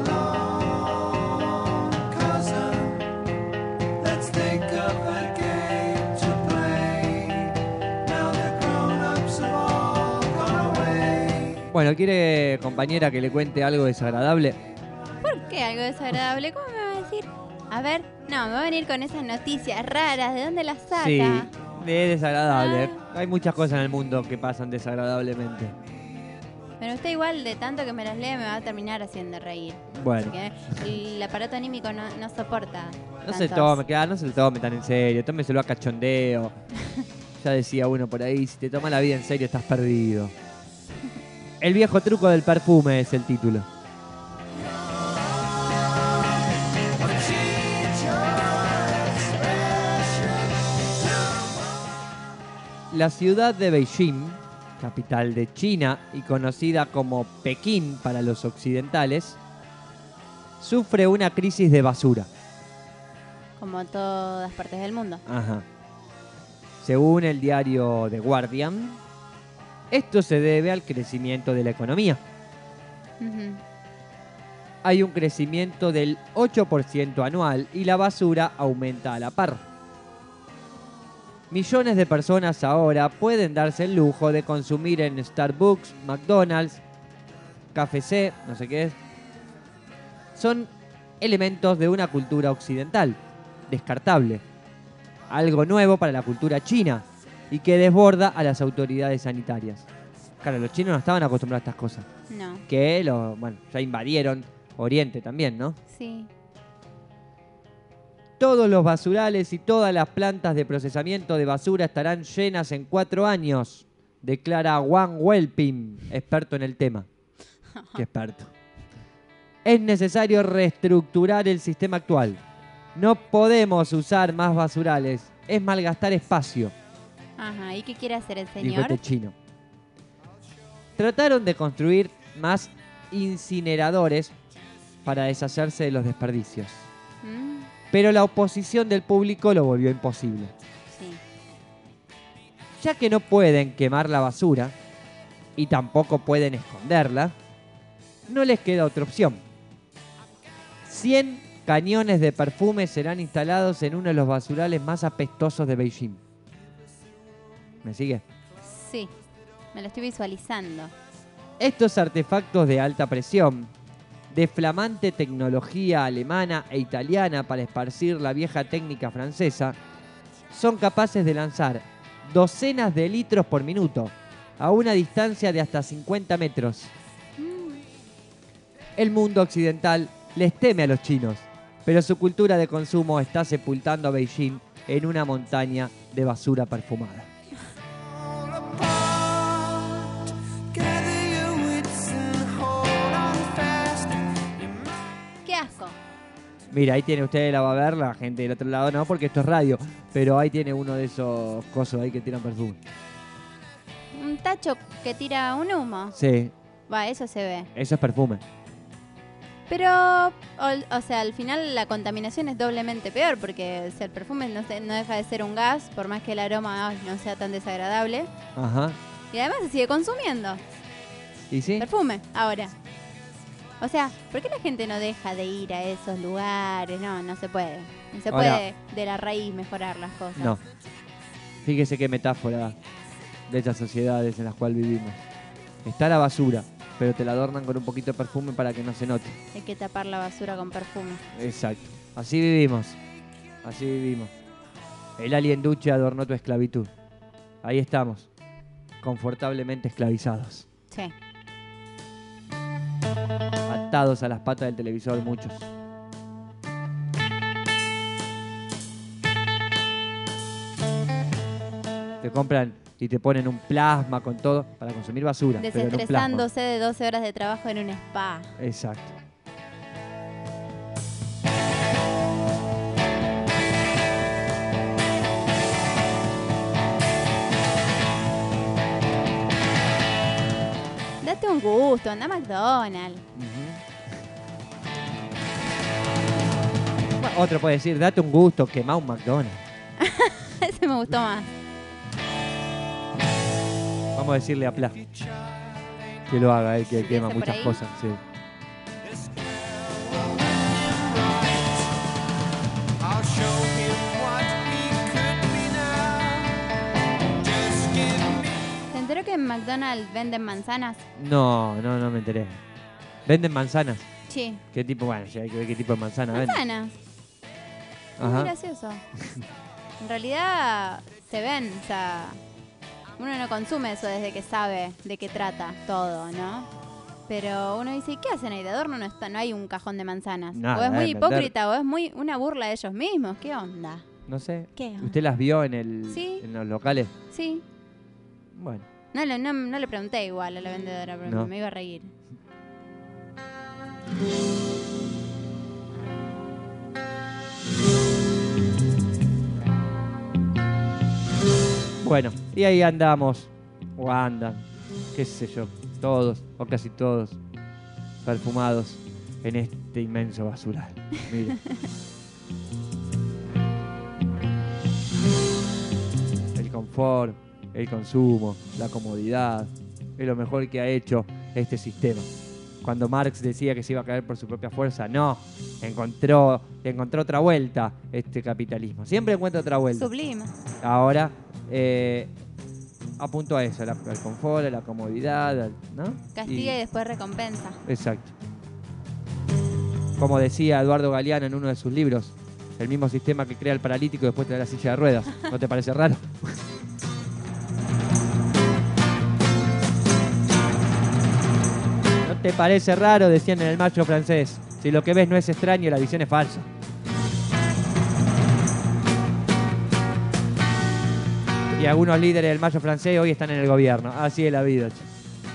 alone, cousin. Let's think of a game to play. Now the grown-ups have all gone away. Bueno, ¿quiere, compañera, que le cuente algo desagradable? ¿Por qué algo desagradable? ¿Cómo me va a decir? A ver, no, me va a venir con esas noticias raras. ¿De dónde las saca? Sí, es desagradable. Hay muchas cosas en el mundo que pasan desagradablemente. Pero usted igual, de tanto que me las lee, me va a terminar haciendo reír. Bueno. Porque el aparato anímico no, no soporta. No se tantos- tome, claro, no se lo tome tan en serio, tómeselo a cachondeo. Ya decía uno por ahí, si te tomas la vida en serio estás perdido. El viejo truco del perfume es el título. La ciudad de Beijing, capital de China y conocida como Pekín para los occidentales, sufre una crisis de basura. Como todas partes del mundo. Ajá. Según el diario The Guardian, esto se debe al crecimiento de la economía. Ujú. Hay un crecimiento del ocho por ciento anual y la basura aumenta a la par. Millones de personas ahora pueden darse el lujo de consumir en Starbucks, McDonald's, K F C, no sé qué es. Son elementos de una cultura occidental, descartable. algo nuevo para la cultura china y que desborda a las autoridades sanitarias. Claro, los chinos no estaban acostumbrados a estas cosas. No. Que lo, bueno, ya invadieron Oriente también, ¿no? Sí. Todos los basurales y todas las plantas de procesamiento de basura estarán llenas en cuatro años, declara Wang Welping, experto en el tema. Qué experto. Es necesario reestructurar el sistema actual. No podemos usar más basurales. Es malgastar espacio, Ajá, ¿y qué quiere hacer el dijo señor? este chino. Trataron de construir más incineradores para deshacerse de los desperdicios. Mm, Pero la oposición del público lo volvió imposible. sí. Ya que no pueden quemar la basura y tampoco pueden esconderla, no les queda otra opción. cien cañones de perfume serán instalados en uno de los basurales más apestosos de Beijing. ¿Me sigue? Sí, me lo estoy visualizando. Estos artefactos de alta presión, de flamante tecnología alemana e italiana para esparcir la vieja técnica francesa, son capaces de lanzar docenas de litros por minuto a una distancia de hasta cincuenta metros. El mundo occidental les teme a los chinos, pero su cultura de consumo está sepultando a Beijing en una montaña de basura perfumada. ¡Qué asco! Mira, ahí tiene usted, la va a ver, la gente del otro lado no, porque esto es radio, pero ahí tiene uno de esos cosos ahí que tiran perfume. Un tacho que tira un humo. Sí, Va, eso se ve. eso es perfume. Pero, o, o sea, al final la contaminación es doblemente peor porque si el perfume no, se- no deja de ser un gas, por más que el aroma ay, no sea tan desagradable. Ajá. Y además se sigue consumiendo. ¿Y sí? Perfume, ahora. O sea, ¿por qué la gente no deja de ir a esos lugares? No, no se puede. No se Ahora- puede de la raíz mejorar las cosas. No. Fíjese qué metáfora de estas sociedades en las cuales vivimos. Está la basura, pero te la adornan con un poquito de perfume para que no se note. Hay que tapar la basura con perfume. Exacto. Así vivimos. Así vivimos. El alien duche adornó tu esclavitud. Ahí estamos. Confortablemente esclavizados. Sí. Atados a las patas del televisor muchos. Te compran y te ponen un plasma con todo para consumir basura. pero en un plasma. Desestresándose de doce horas de trabajo en un spa. Exacto. Date un gusto, anda a McDonald's. Bueno, otro puede decir, date un gusto, quema un McDonald's. Ese me gustó más. Vamos a decirle a Pla que lo haga, él que quema por muchas ahí? cosas. Sí. I'll show him what he could be now. Just give me. ¿Se enteró que en McDonald's venden manzanas? No, no, no me enteré. Venden manzanas. Sí. ¿Qué tipo? Bueno, ya hay que ver qué tipo de manzana venden. Manzanas. Muy Ajá. gracioso. En realidad se ven, o sea, uno no consume eso desde que sabe de qué trata todo, ¿no? Pero uno dice, ¿y qué hacen ahí de adorno? No está, no hay un cajón de manzanas. Nada, o es muy deben vender. hipócrita o es muy una burla de ellos mismos. ¿Qué onda? No sé. ¿Qué? ¿Usted las vio en el Sí. en los locales? Sí. Bueno. No, le- no, no le pregunté igual a la vendedora, pero No. me iba a reír. Bueno, y ahí andamos, o andan, qué sé yo, todos, o casi todos, perfumados en este inmenso basural. Mire. El confort, el consumo, la comodidad, es lo mejor que ha hecho este sistema. Cuando Marx decía que se iba a caer por su propia fuerza, no, encontró, encontró otra vuelta este capitalismo. Siempre encuentra otra vuelta. Sublime. Ahora eh, apunto a eso, al al confort, a la comodidad, al- ¿no? Castiga y Y- después recompensa. exacto. Como decía Eduardo Galeano en uno de sus libros, El mismo sistema que crea el paralítico y después te da la silla de ruedas. ¿No te parece raro? ¿No te parece raro? Decían en el macho francés. Si lo que ves no es extraño, la visión es falsa. Y algunos líderes del macho francés hoy están en el gobierno. Así es la vida, che.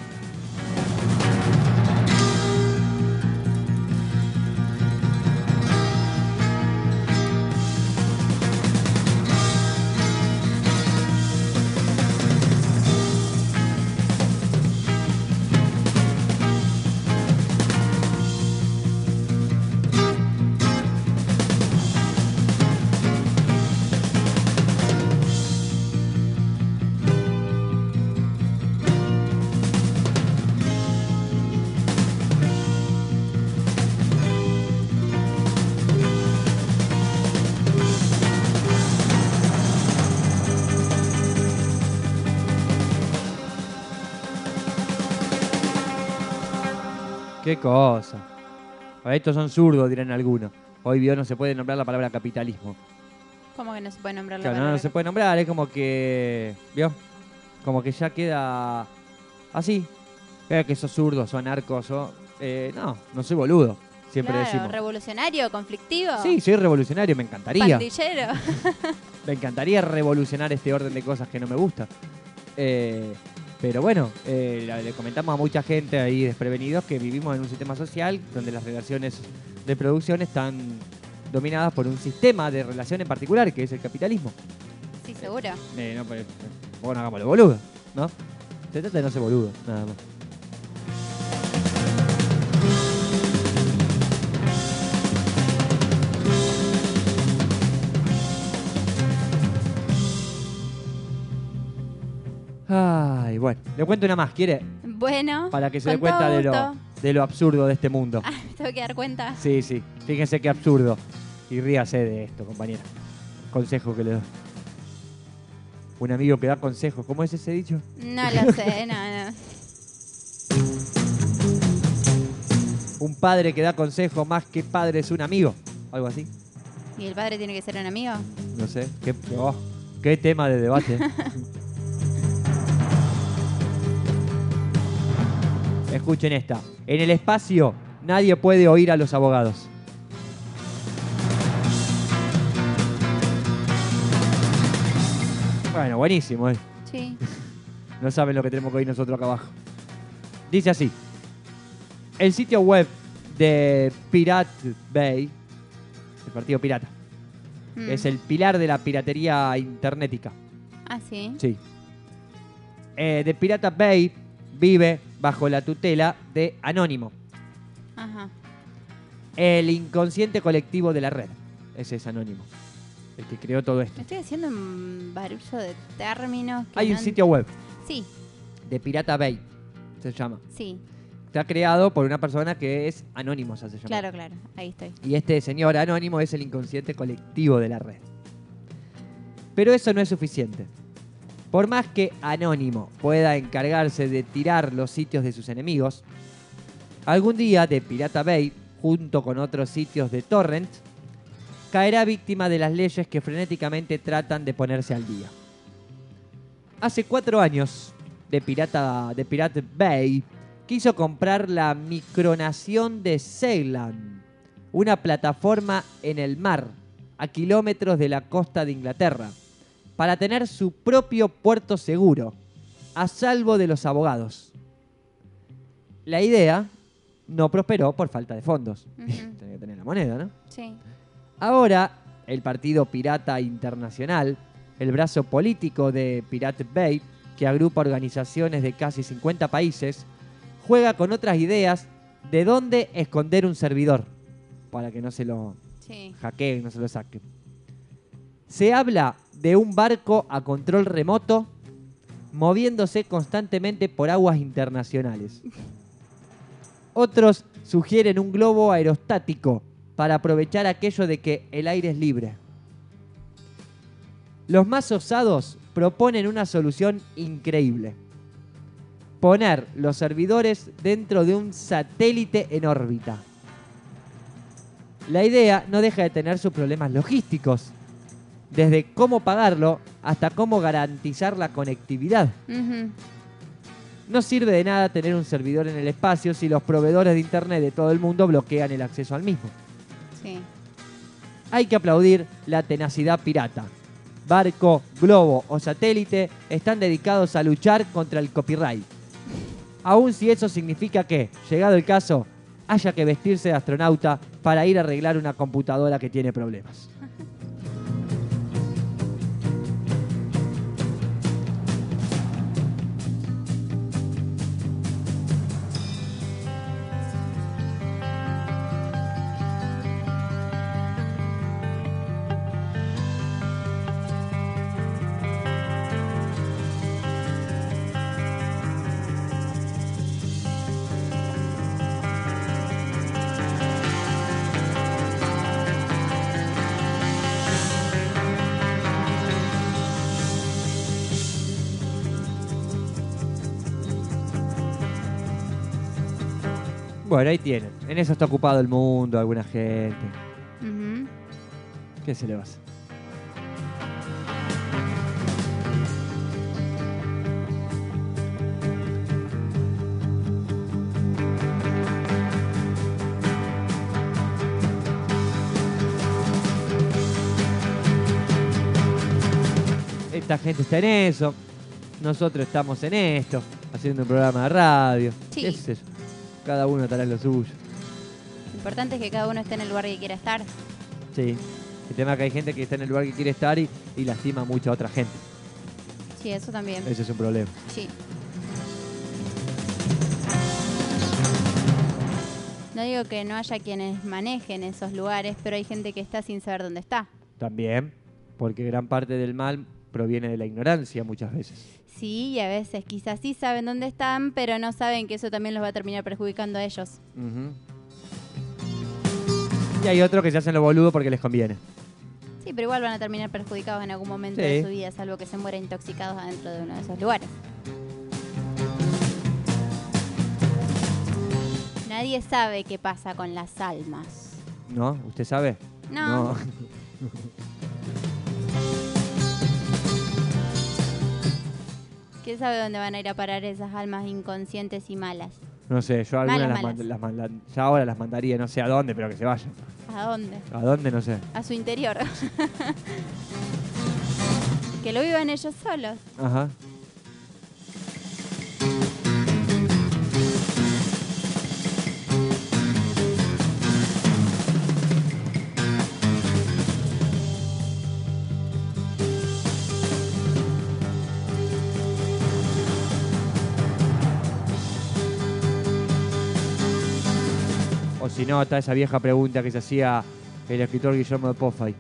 Qué cosa. A estos son zurdos, dirán algunos. Hoy vio no se puede nombrar la palabra capitalismo. ¿Cómo que no se puede nombrar la Claro, no, palabra? no se puede nombrar, es como que. ¿Vio? Como que ya queda así. Eh, que sos zurdo, sos anarco, sos. Eh, no, no soy boludo. Siempre Claro, decimos. revolucionario, conflictivo. Sí, soy revolucionario, me encantaría. Pandillero. Me encantaría revolucionar este orden de cosas que no me gusta. Eh, pero bueno, eh, la- le comentamos a mucha gente ahí desprevenidos que vivimos en un sistema social donde las relaciones de producción están dominadas por un sistema de relación en particular, que es el capitalismo. Sí, seguro. Eh, no, pues, bueno, hagámoslo boludo, ¿no? Se trata de no ser boludo, nada más. Ay, bueno, le cuento una más, ¿quiere? Bueno. Para que se con dé cuenta todo de lo, gusto. de lo absurdo de este mundo. Ah, me tengo que dar cuenta. Sí, sí, fíjense qué absurdo. Y ríase de esto, compañera. Consejo que le doy. Un amigo que da consejos, ¿cómo es ese dicho? No lo sé, no, no. Un padre que da consejo más que padre es un amigo. Algo así. ¿Y el padre tiene que ser un amigo? No sé. Qué, oh, qué tema de debate. Escuchen esta. En el espacio nadie puede oír a los abogados. Bueno, buenísimo. ¿eh? Sí. No saben lo que tenemos que oír nosotros acá abajo. Dice así. El sitio web de Pirate Bay, el partido pirata, Mm. es el pilar de la piratería internetica. Ah, sí. Sí. Eh, de Pirata Bay vive bajo la tutela de Anónimo, Ajá. el inconsciente colectivo de la red. Ese es Anónimo, el que creó todo esto. Me estoy haciendo un barullo de términos. que Hay un no- sitio web Sí, de Pirata Bay, se llama. sí. Está creado por una persona que es Anónimo, se llama. Claro, claro. Ahí estoy. Y este señor Anónimo es el inconsciente colectivo de la red. Pero eso no es suficiente. Por más que Anónimo pueda encargarse de tirar los sitios de sus enemigos, algún día de Pirata Bay, junto con otros sitios de torrent, caerá víctima de las leyes que frenéticamente tratan de ponerse al día. Hace cuatro años, de Pirata, de Pirate Bay quiso comprar la micronación de Ceylan, una plataforma en el mar, a kilómetros de la costa de Inglaterra, para tener su propio puerto seguro, a salvo de los abogados. La idea no prosperó por falta de fondos. Ujú. Tenía que tener la moneda, ¿no? Sí. Ahora, el Partido Pirata Internacional, el brazo político de Pirate Bay, que agrupa organizaciones de casi cincuenta países, juega con otras ideas de dónde esconder un servidor para que no se lo Sí. hackeen, no se lo saquen. Se habla de un barco a control remoto moviéndose constantemente por aguas internacionales. Otros sugieren un globo aerostático para aprovechar aquello de que el aire es libre. Los más osados proponen una solución increíble. Poner los servidores dentro de un satélite en órbita. La idea no deja de tener sus problemas logísticos, desde cómo pagarlo hasta cómo garantizar la conectividad. Ujú. No sirve de nada tener un servidor en el espacio si los proveedores de internet de todo el mundo bloquean el acceso al mismo. Sí. Hay que aplaudir la tenacidad pirata. Barco, globo o satélite están dedicados a luchar contra el copyright. Aun si eso significa que, llegado el caso, haya que vestirse de astronauta para ir a arreglar una computadora que tiene problemas. Bueno, ahí tienen. En eso está ocupado el mundo, alguna gente. Ujú. ¿Qué se le va a hacer? Esta gente está en eso. Nosotros estamos en esto, haciendo un programa de radio. Sí. ¿Qué es eso? Cada uno estará en lo suyo. Lo importante es que cada uno esté en el lugar que quiera estar. Sí. El tema es que hay gente que está en el lugar que quiere estar y, y lastima mucho a otra gente. Sí, eso también. Ese es un problema. Sí. No digo que no haya quienes manejen esos lugares, pero hay gente que está sin saber dónde está. También, porque gran parte del mal proviene de la ignorancia muchas veces. Sí, y a veces quizás sí saben dónde están, pero no saben que eso también los va a terminar perjudicando a ellos. Ujú. Y hay otros que se hacen lo boludo porque les conviene. Sí, pero igual van a terminar perjudicados en algún momento Sí. de su vida, salvo que se mueran intoxicados adentro de uno de esos lugares. Nadie sabe qué pasa con las almas. ¿No? ¿Usted sabe? No. ¿Quién sabe dónde van a ir a parar esas almas inconscientes y malas? No sé, yo algunas Malas, las, malas. mand- las manda- ya ahora las mandaría, no sé a dónde, pero que se vayan. ¿A dónde? ¿A dónde? No sé. A su interior. Que lo vivan ellos solos. Ajá. O si no, está esa vieja pregunta que se hacía el escritor Guillermo de Poffay.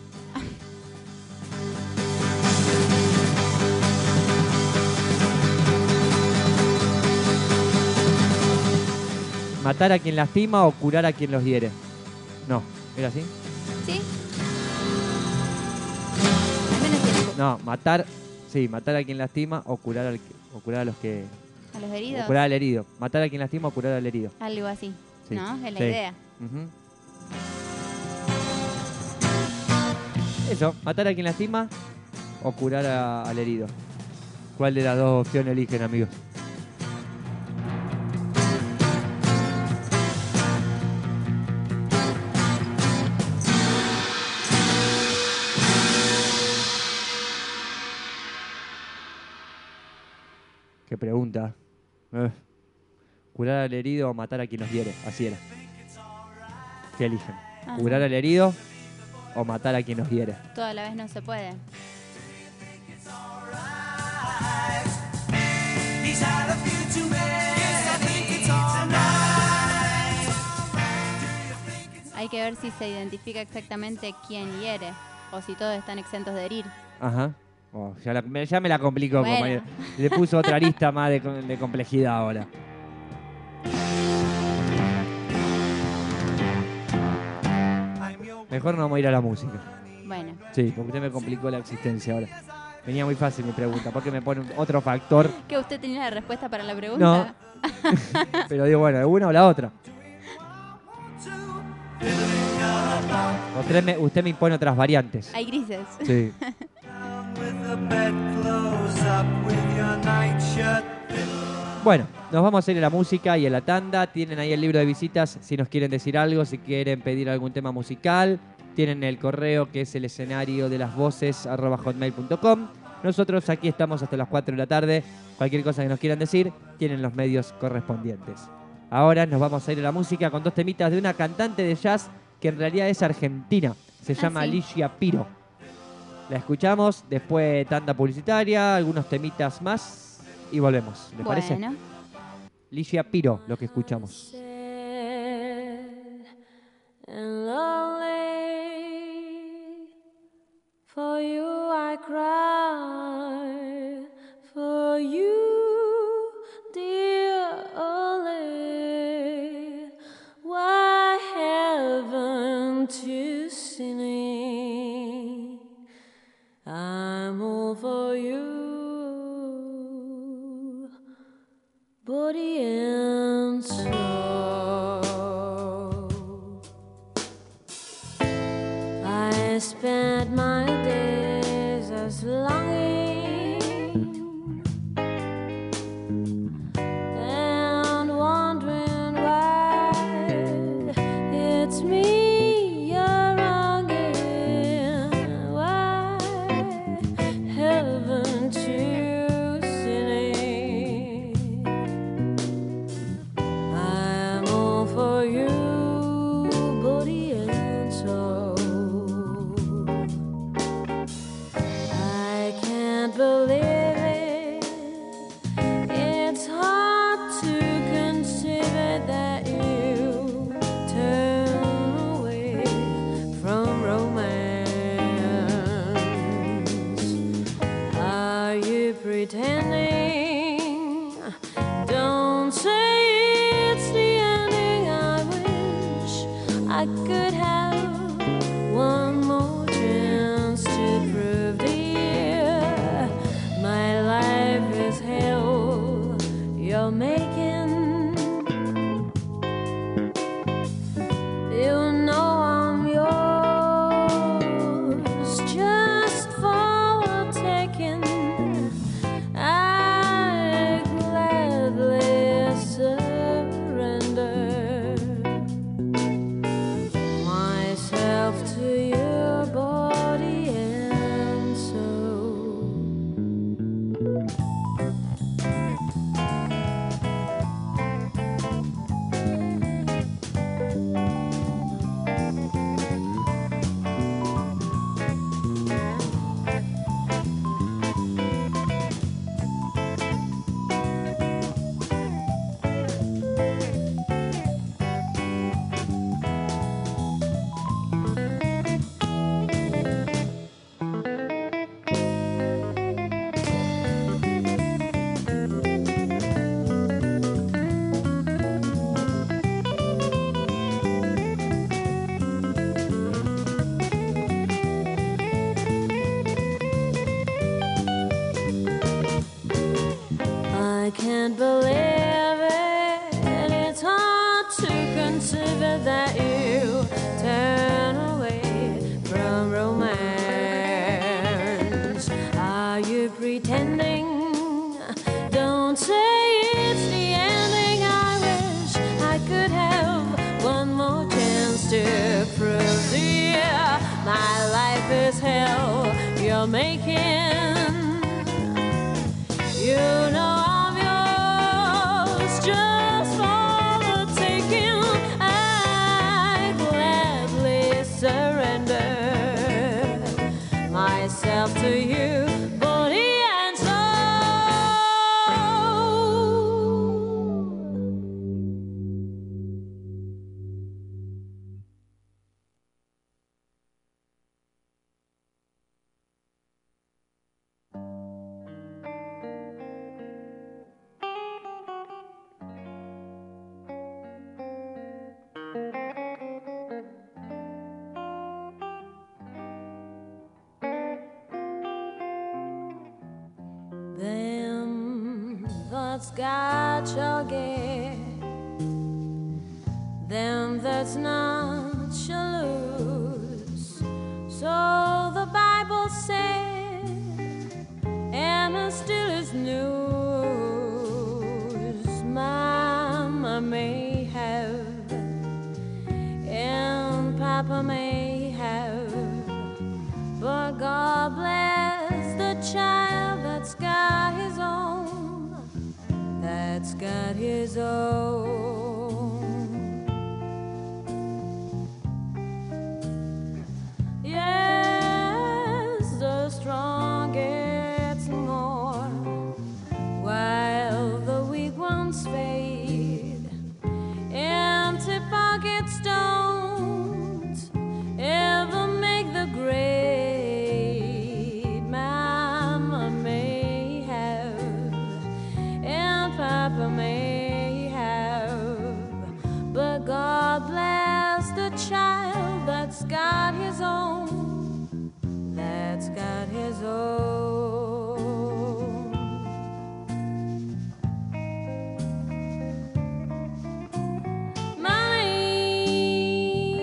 ¿Matar a quien lastima o curar a quien los hiere? No, ¿era así? ¿Sí? Al menos tiene No, matar, sí, matar a quien lastima o curar, al, que- o curar a los que... a los O heridos. curar al herido. Matar a quien lastima o curar al herido. Algo así. Sí. ¿No? Es la Sí. idea. Ujú. Eso, matar a quien lastima o curar a- al herido. ¿Cuál de las dos opciones eligen, amigos? Qué pregunta. Eh. ¿Curar al herido o matar a quien los hiere? Así era. ¿Qué eligen? Ajá. ¿Curar al herido o matar a quien los hiere? Toda la vez no se puede. Hay que ver si se identifica exactamente quién hiere o si todos están exentos de herir. Ajá. Oh, ya, la- me- ya me la complicó, Bueno. compañero. Le puso otra arista más de, con- de complejidad ahora. Mejor no vamos a ir a la música. Bueno, Sí, porque usted me complicó la existencia ahora. Venía muy fácil mi pregunta. ¿Por qué me pone un- otro factor? ¿que usted tenía la respuesta para la pregunta? Pero digo, bueno, ¿de una o la otra? Living in your Usted me, usted me impone otras variantes. Hay grises. Sí. Bueno, nos vamos a ir a la música y a la tanda. Tienen ahí el libro de visitas si nos quieren decir algo, si quieren pedir algún tema musical. Tienen el correo que es el escenario de las voces arroba hotmail punto com. Nosotros aquí estamos hasta las cuatro de la tarde. Cualquier cosa que nos quieran decir, tienen los medios correspondientes. Ahora nos vamos a ir a la música con dos temitas de una cantante de jazz que en realidad es argentina. Se llama Ah, sí. Alicia Piro. La escuchamos, después tanda publicitaria, algunos temitas más y volvemos. ¿Les parece? Bueno. Alicia Piro, lo que escuchamos. And lonely, for you I cry, for you, dear only. Why haven't you seen me? I'm all for you, body and soul. I spent my days as longing and wondering why it's me you're wronging. Why haven't you seen me? I'm all for you, body and soul. I can't believe it. It's hard to consider that you turn away from romance. Are you pretending? Don't say it's the ending. I wish I could have one more chance to prove to you my life is hell you're making. You know I'm yours just for the taking. I gladly surrender myself to your body and soul. I can't believe it. It's hard to consider that you turn away from romance. Are you pretending? Don't say it's the ending. I wish I could have one more chance to prove to you my life is hell you're making. You know I'm yours just for the taking. I gladly surrender myself to you, body and soul. Them that's got shall get, them that's not shall lose. So the Bible said, and it still is news. Mama may have, and Papa may have, but God bless the child that's got his own, that's got his own. Yes, the strong gets more, while the weak ones fade. Empty pockets don't ever make the grade. Mama may have, and Papa may have, but God bless the child that's got his own, that's got his own. Money,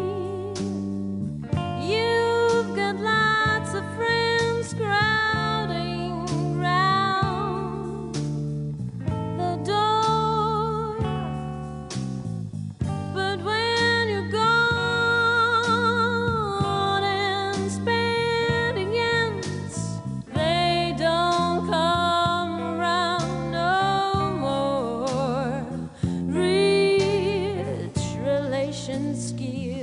you've got lots of friends crowding round the door, but when you're gone and spending ends, they don't come around no more. Rich relations give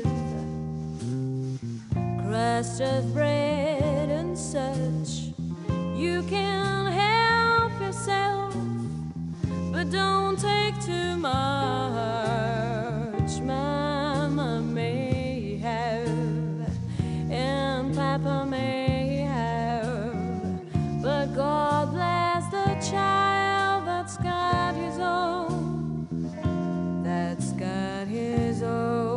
crust of bread and such. You can help yourself, but don't take too much. Mama may have, and Papa may have, but God bless the child that's got his own, that's got his own.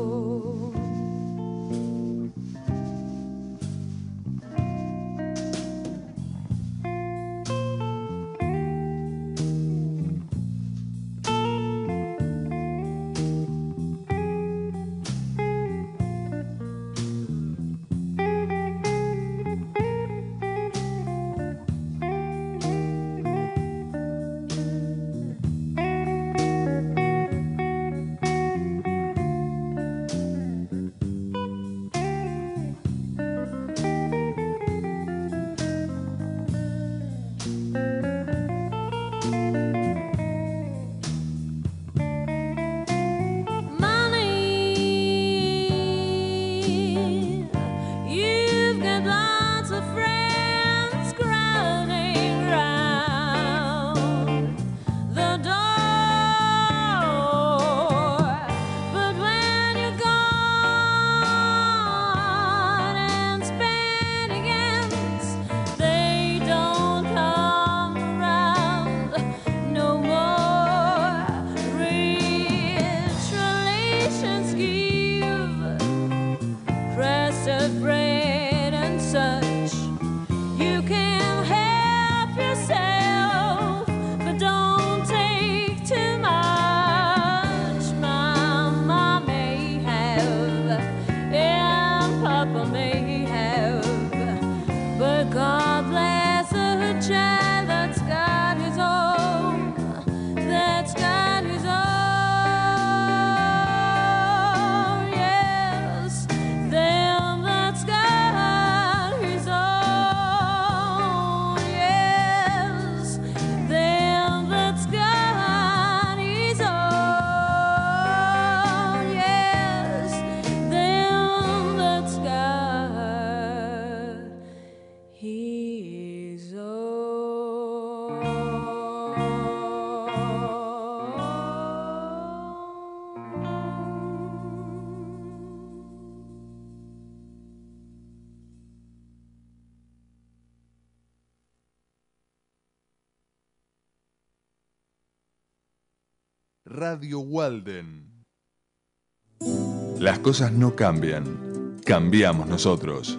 Money, you've got lots of friends crowding round the door, but when you're gone and spending ends, they don't come around no more. Rich relations give crust of bread and such. You can help yourself, but don't take too much. Mama may have, and Papa may have, but God bless the child that's got his own, that's got his own. Yes, them that's got his own. Yes, them that's got his own. Yes, them that's got his Radio Walden. Las cosas no cambian, cambiamos nosotros.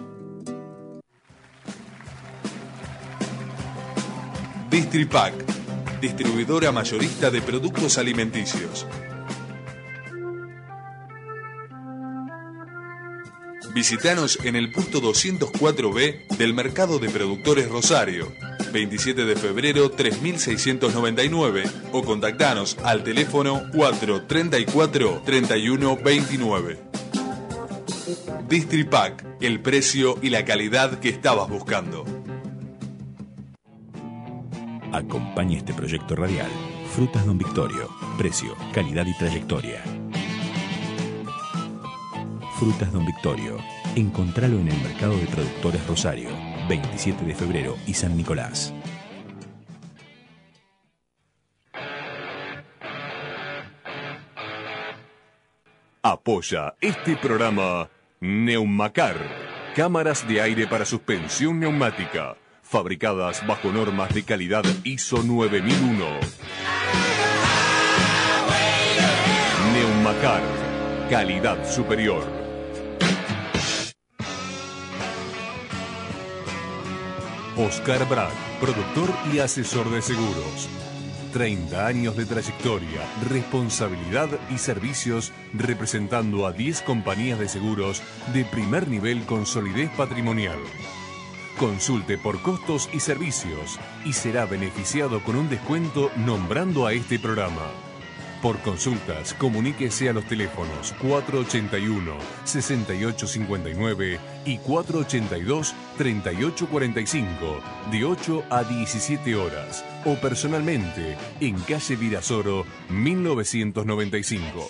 Distripac, distribuidora mayorista de productos alimenticios. Visítanos en el puesto doscientos cuatro B del Mercado de Productores Rosario, veintisiete de febrero tres mil seiscientos noventa y nueve, o contactanos al teléfono cuatro treinta y cuatro treinta y uno veintinueve. Distripac, el precio y la calidad que estabas buscando. Acompaña este proyecto radial. Frutas Don Victorio. Precio, calidad y trayectoria. Frutas Don Victorio. Encontralo en el Mercado de Productores Rosario, veintisiete de febrero y San Nicolás. Apoya este programa Neumacar. Cámaras de aire para suspensión neumática. Fabricadas bajo normas de calidad I S O nueve mil uno. Neumacar. Calidad superior. Oscar Brad, productor y asesor de seguros. treinta años de trayectoria, responsabilidad y servicios representando a diez compañías de seguros de primer nivel con solidez patrimonial. Consulte por costos y servicios y será beneficiado con un descuento nombrando a este programa. Por consultas, comuníquese a los teléfonos cuatro ochenta y uno, sesenta y ocho cincuenta y nueve y cuatro ochenta y dos, treinta y ocho cuarenta y cinco, de ocho a diecisiete horas, o personalmente en calle Virasoro, mil novecientos noventa y cinco.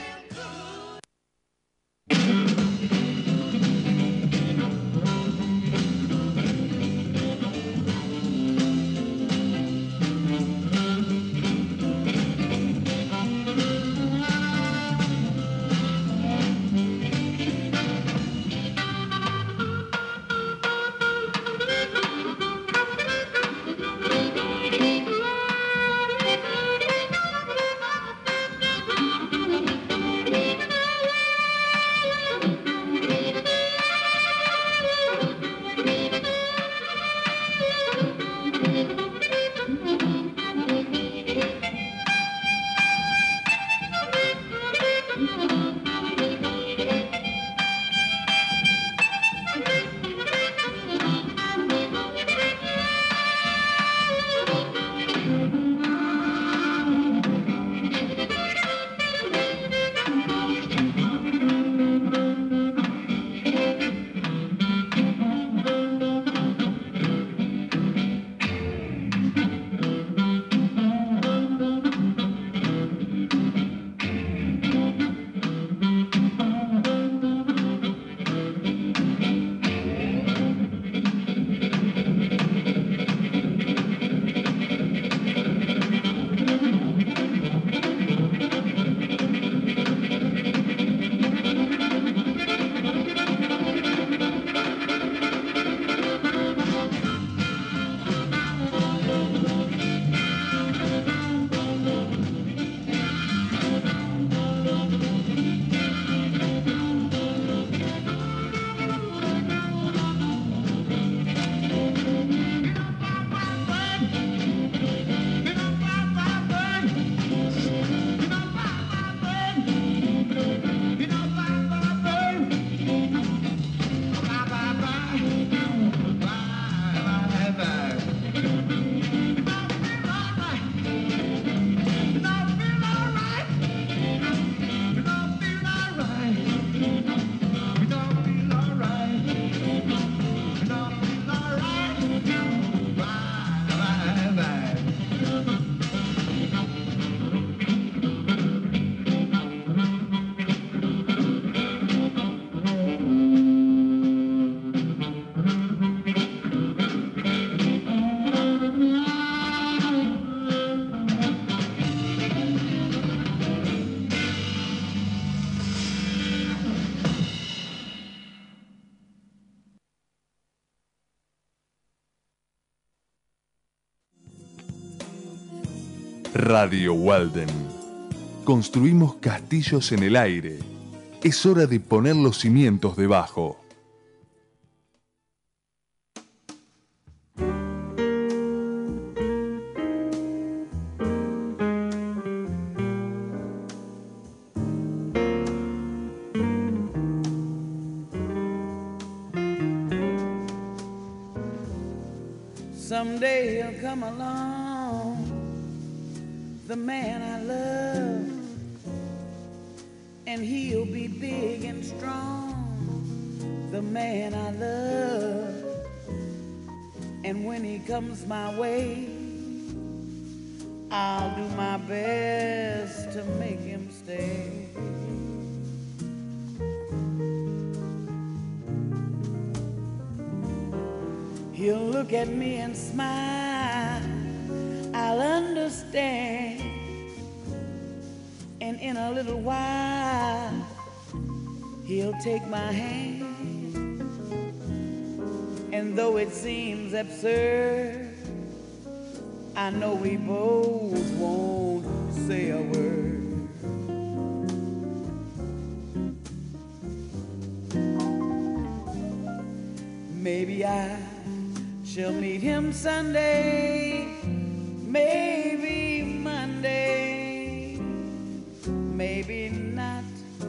Radio Walden. Construimos castillos en el aire. Es hora de poner los cimientos debajo. Someday he'll come along, the man I love, and he'll be big and strong, the man I love. And when he comes my way, I'll do my best to make him stay. He'll look at me and smile, I'll understand. And in a little while, he'll take my hand. And though it seems absurd, I know we both won't say a word. Maybe I shall meet him Sunday, maybe Monday, maybe not.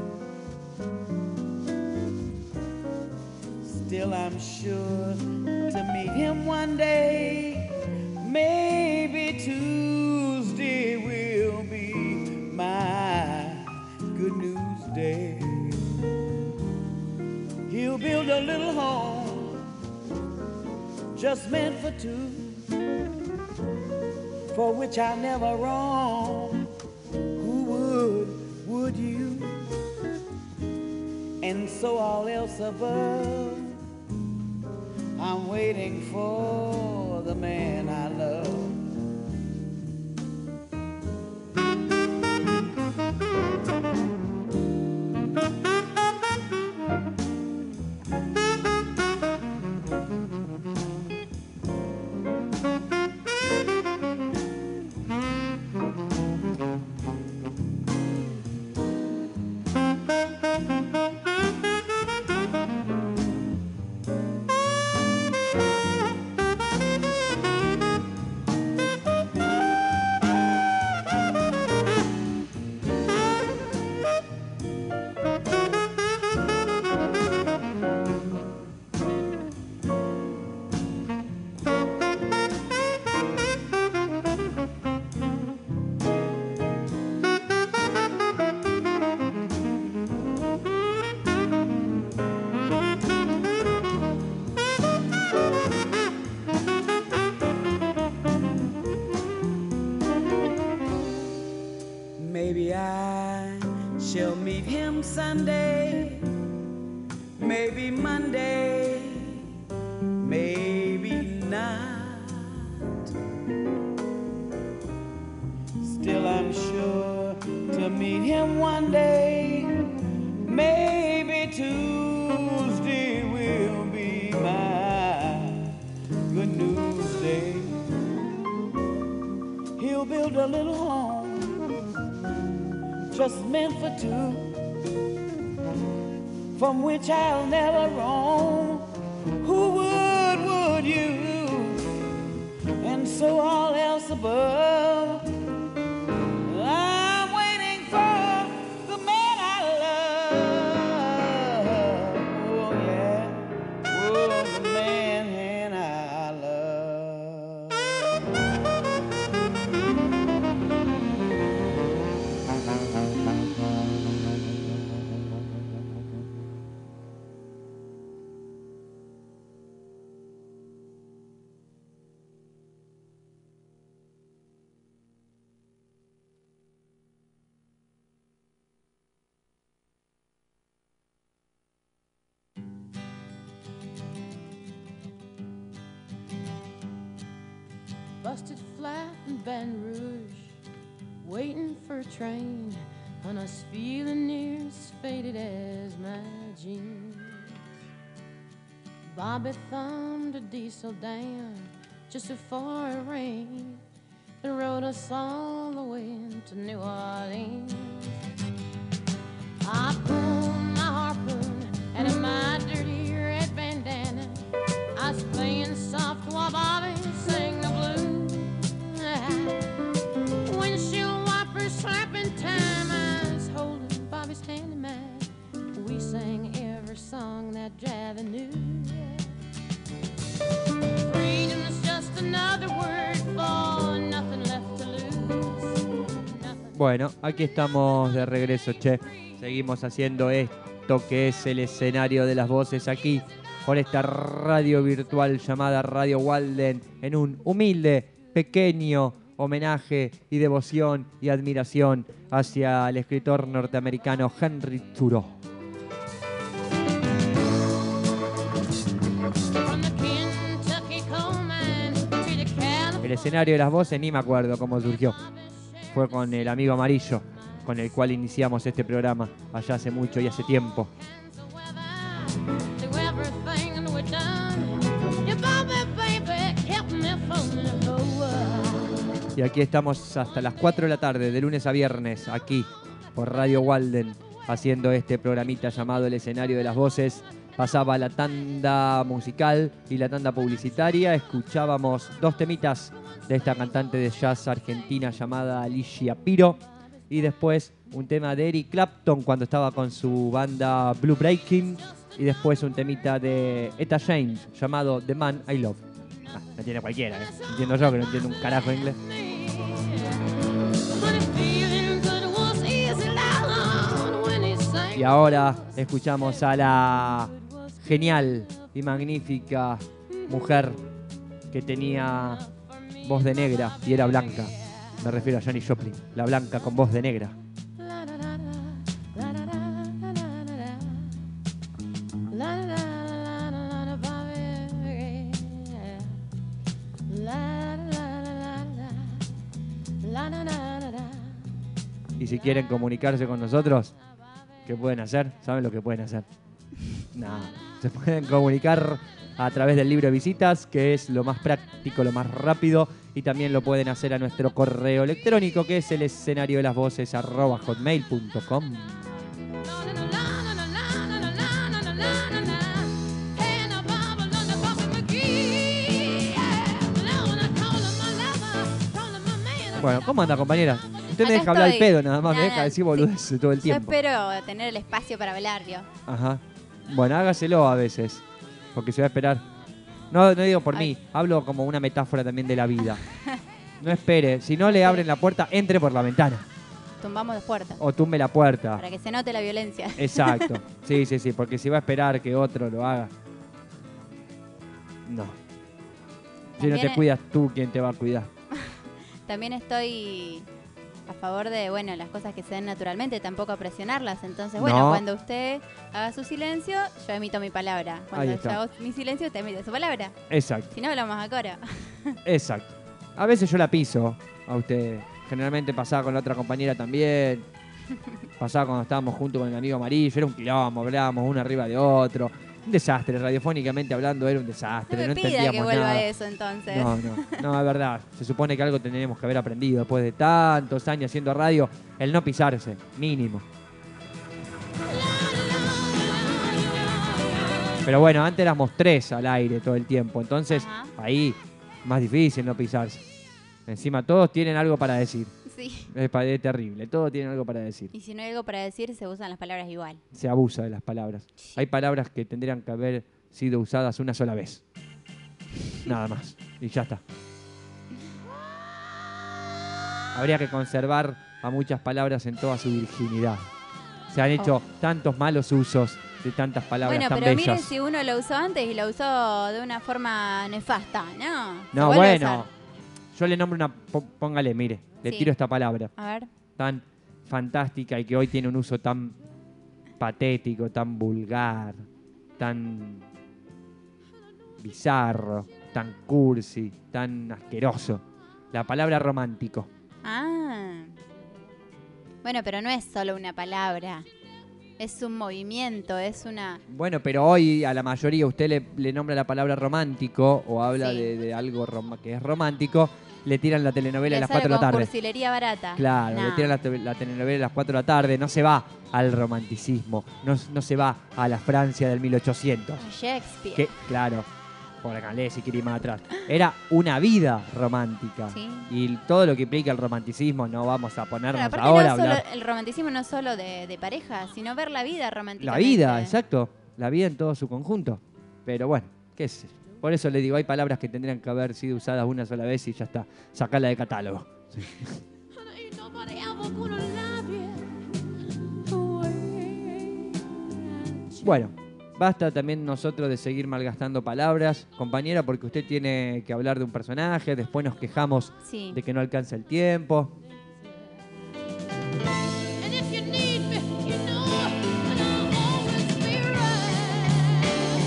Still I'm sure to meet him one day. Maybe Tuesday will be my good news day. He'll build a little home just meant for two, for which I'll never roam. Who would, would you? And so all else above, I'm waiting for the man I love. Maybe I shall meet him Sunday, maybe Monday, maybe not. Still I'm sure to meet him one day, maybe Tuesday will be my good news day. He'll build a little home just meant for two, from which I'll never roam. Who would, would you? And so all else above, I'm waiting for the man I love. Oh yeah, oh the man I love. Busted flat in Baton Rouge, waiting for a train, and I was feeling near as faded as my jeans. Bobby thumbed a diesel down just before it rained and rode us all the way to New Orleans. I pulled my harpoon out of my dirty red bandana. I was playing soft while Bobby sang the blues. Windshield wipers slapping time, I was holding Bobby's hand in mine. We sang every song that Javi knew. Freedom is just another Bueno, aquí estamos de regreso, che. Seguimos haciendo esto que es el escenario de las voces aquí, por esta radio virtual llamada Radio Walden, en un humilde, pequeño homenaje y devoción y admiración hacia el escritor norteamericano Henry Thoreau. El escenario de las voces ni me acuerdo cómo surgió. Fue con el amigo Amarillo, con el cual iniciamos este programa allá hace mucho y hace tiempo. Y aquí estamos hasta las cuatro de la tarde, de lunes a viernes, aquí por Radio Walden, haciendo este programita llamado El Escenario de las Voces. Pasaba la tanda musical y la tanda publicitaria. Escuchábamos dos temitas de esta cantante de jazz argentina llamada Alicia Piro. Y después un tema de Eric Clapton cuando estaba con su banda Blue Breaking. Y después un temita de Etta James llamado The Man I Love. Ah, no entiende cualquiera, ¿eh? Entiendo yo que no entiendo un carajo de inglés. Y ahora escuchamos a la genial y magnífica mujer que tenía voz de negra y era blanca. Me refiero a Janis Joplin, la blanca con voz de negra. Y si quieren comunicarse con nosotros, ¿qué pueden hacer? ¿Saben lo que pueden hacer? Nada. Se pueden comunicar a través del libro de visitas, que es lo más práctico, lo más rápido, y también lo pueden hacer a nuestro correo electrónico, que es el escenario de las voces arroba hotmail punto com. Bueno, ¿cómo anda, compañera? Usted me Acá deja hablar al estoy. pedo nada más, me Nada, deja decir boludeces todo el Yo tiempo. espero tener el espacio para hablar, yo. Ajá. Bueno, hágaselo a veces, porque se va a esperar. No, no digo por mí, hablo como una metáfora también de la vida. No espere, si no le abren la puerta, entre por la ventana. Tumbamos las puertas. O tumbe la puerta. Para que se note la violencia. Exacto. Sí, sí, sí, porque si va a esperar que otro lo haga. No. Si no te También- cuidas tú, ¿quién te va a cuidar? También estoy a favor de, bueno, las cosas que se den naturalmente, tampoco presionarlas. Entonces, bueno, No. cuando usted haga su silencio, yo emito mi palabra. Ahí Cuando está. yo hago mi silencio, usted emite su palabra. Exacto. Si no, hablamos a coro. Exacto. A veces yo la piso a usted. Generalmente pasaba con la otra compañera también. Pasaba cuando estábamos juntos con el amigo Amarillo. Era un quilombo, hablábamos uno arriba de otro. Un desastre, radiofónicamente hablando era un desastre. No No, me pida entendíamos que vuelva nada. a eso, entonces. No, no, no, es verdad. Se supone que algo tendríamos que haber aprendido después de tantos años haciendo radio. El no pisarse, mínimo. Pero bueno, antes éramos tres al aire todo el tiempo. Entonces, ahí, más difícil no pisarse. Encima todos tienen algo para decir. Sí. Es, pa- es terrible, todos tienen algo para decir. Y si no hay algo para decir, se usan las palabras igual. Se abusa de las palabras. Hay palabras que tendrían que haber sido usadas una sola vez. Nada más. Y ya está. Habría que conservar a muchas palabras en toda su virginidad. Se han hecho tantos malos usos de tantas palabras Bueno, tan pero bellas. miren si uno lo usó antes y lo usó de una forma nefasta, ¿no? Se No, vuelve a bueno. usar. Yo le nombro una... po- Póngale, mire. Le Sí. tiro esta palabra. A ver. Tan fantástica y que hoy tiene un uso tan patético, tan vulgar, tan bizarro, tan cursi, tan asqueroso. La palabra romántico. Ah. Bueno, pero no es solo una palabra. Es un movimiento, es una... Bueno, pero hoy a la mayoría usted le, le nombra la palabra romántico o habla Sí. de, de algo rom- que es romántico, le tiran la telenovela a le las sale cuatro de la con tarde. cursilería barata. Claro, Nah. le tiran la, te- la telenovela a las cuatro de la tarde, no se va al romanticismo, no, no se va a la Francia del mil ochocientos. Shakespeare. Que, claro, por acá, si quiere ir más atrás. Era una vida romántica. Sí. Y todo lo que implica el romanticismo, no vamos a Pero ponernos aparte ahora a no solo, hablar. el romanticismo no es solo de, de pareja, sino ver la vida romántica. La vida, exacto. La vida en todo su conjunto. Pero bueno, qué sé yo. Por eso le digo, hay palabras que tendrían que haber sido usadas una sola vez y ya está. Sacarla de catálogo. Sí. Nobody ever gonna love you the way I Bueno, basta también nosotros de seguir malgastando palabras, compañera, porque usted tiene que hablar de un personaje, después nos quejamos Sí. de que no alcanza el tiempo. And if you need me, you know that I'll always be right.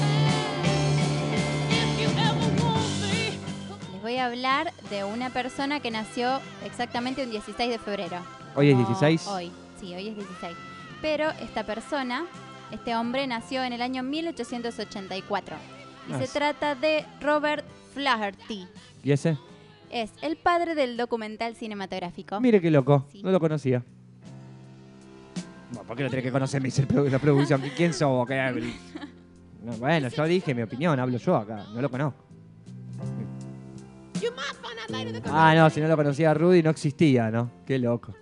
If you ever want me, Les voy a hablar de una persona que nació exactamente un dieciséis de febrero. ¿Hoy es Como dieciséis? Hoy, sí, hoy es dieciséis. Pero esta persona, este hombre, nació en el año mil ochocientos ochenta y cuatro. Y Ah, se sí. trata de Robert Flaherty. ¿Y ese? Es el padre del documental cinematográfico. Mire qué loco, no lo conocía. Bueno, ¿por qué lo tenés que conocer? Me dice el produ- la producción. ¿Quién sos? ¿Qué? No, bueno, yo dije mi opinión, hablo yo acá, no lo conozco. you might find out later that Ah, no, si no lo conocía Rudy no existía, ¿no? Qué loco.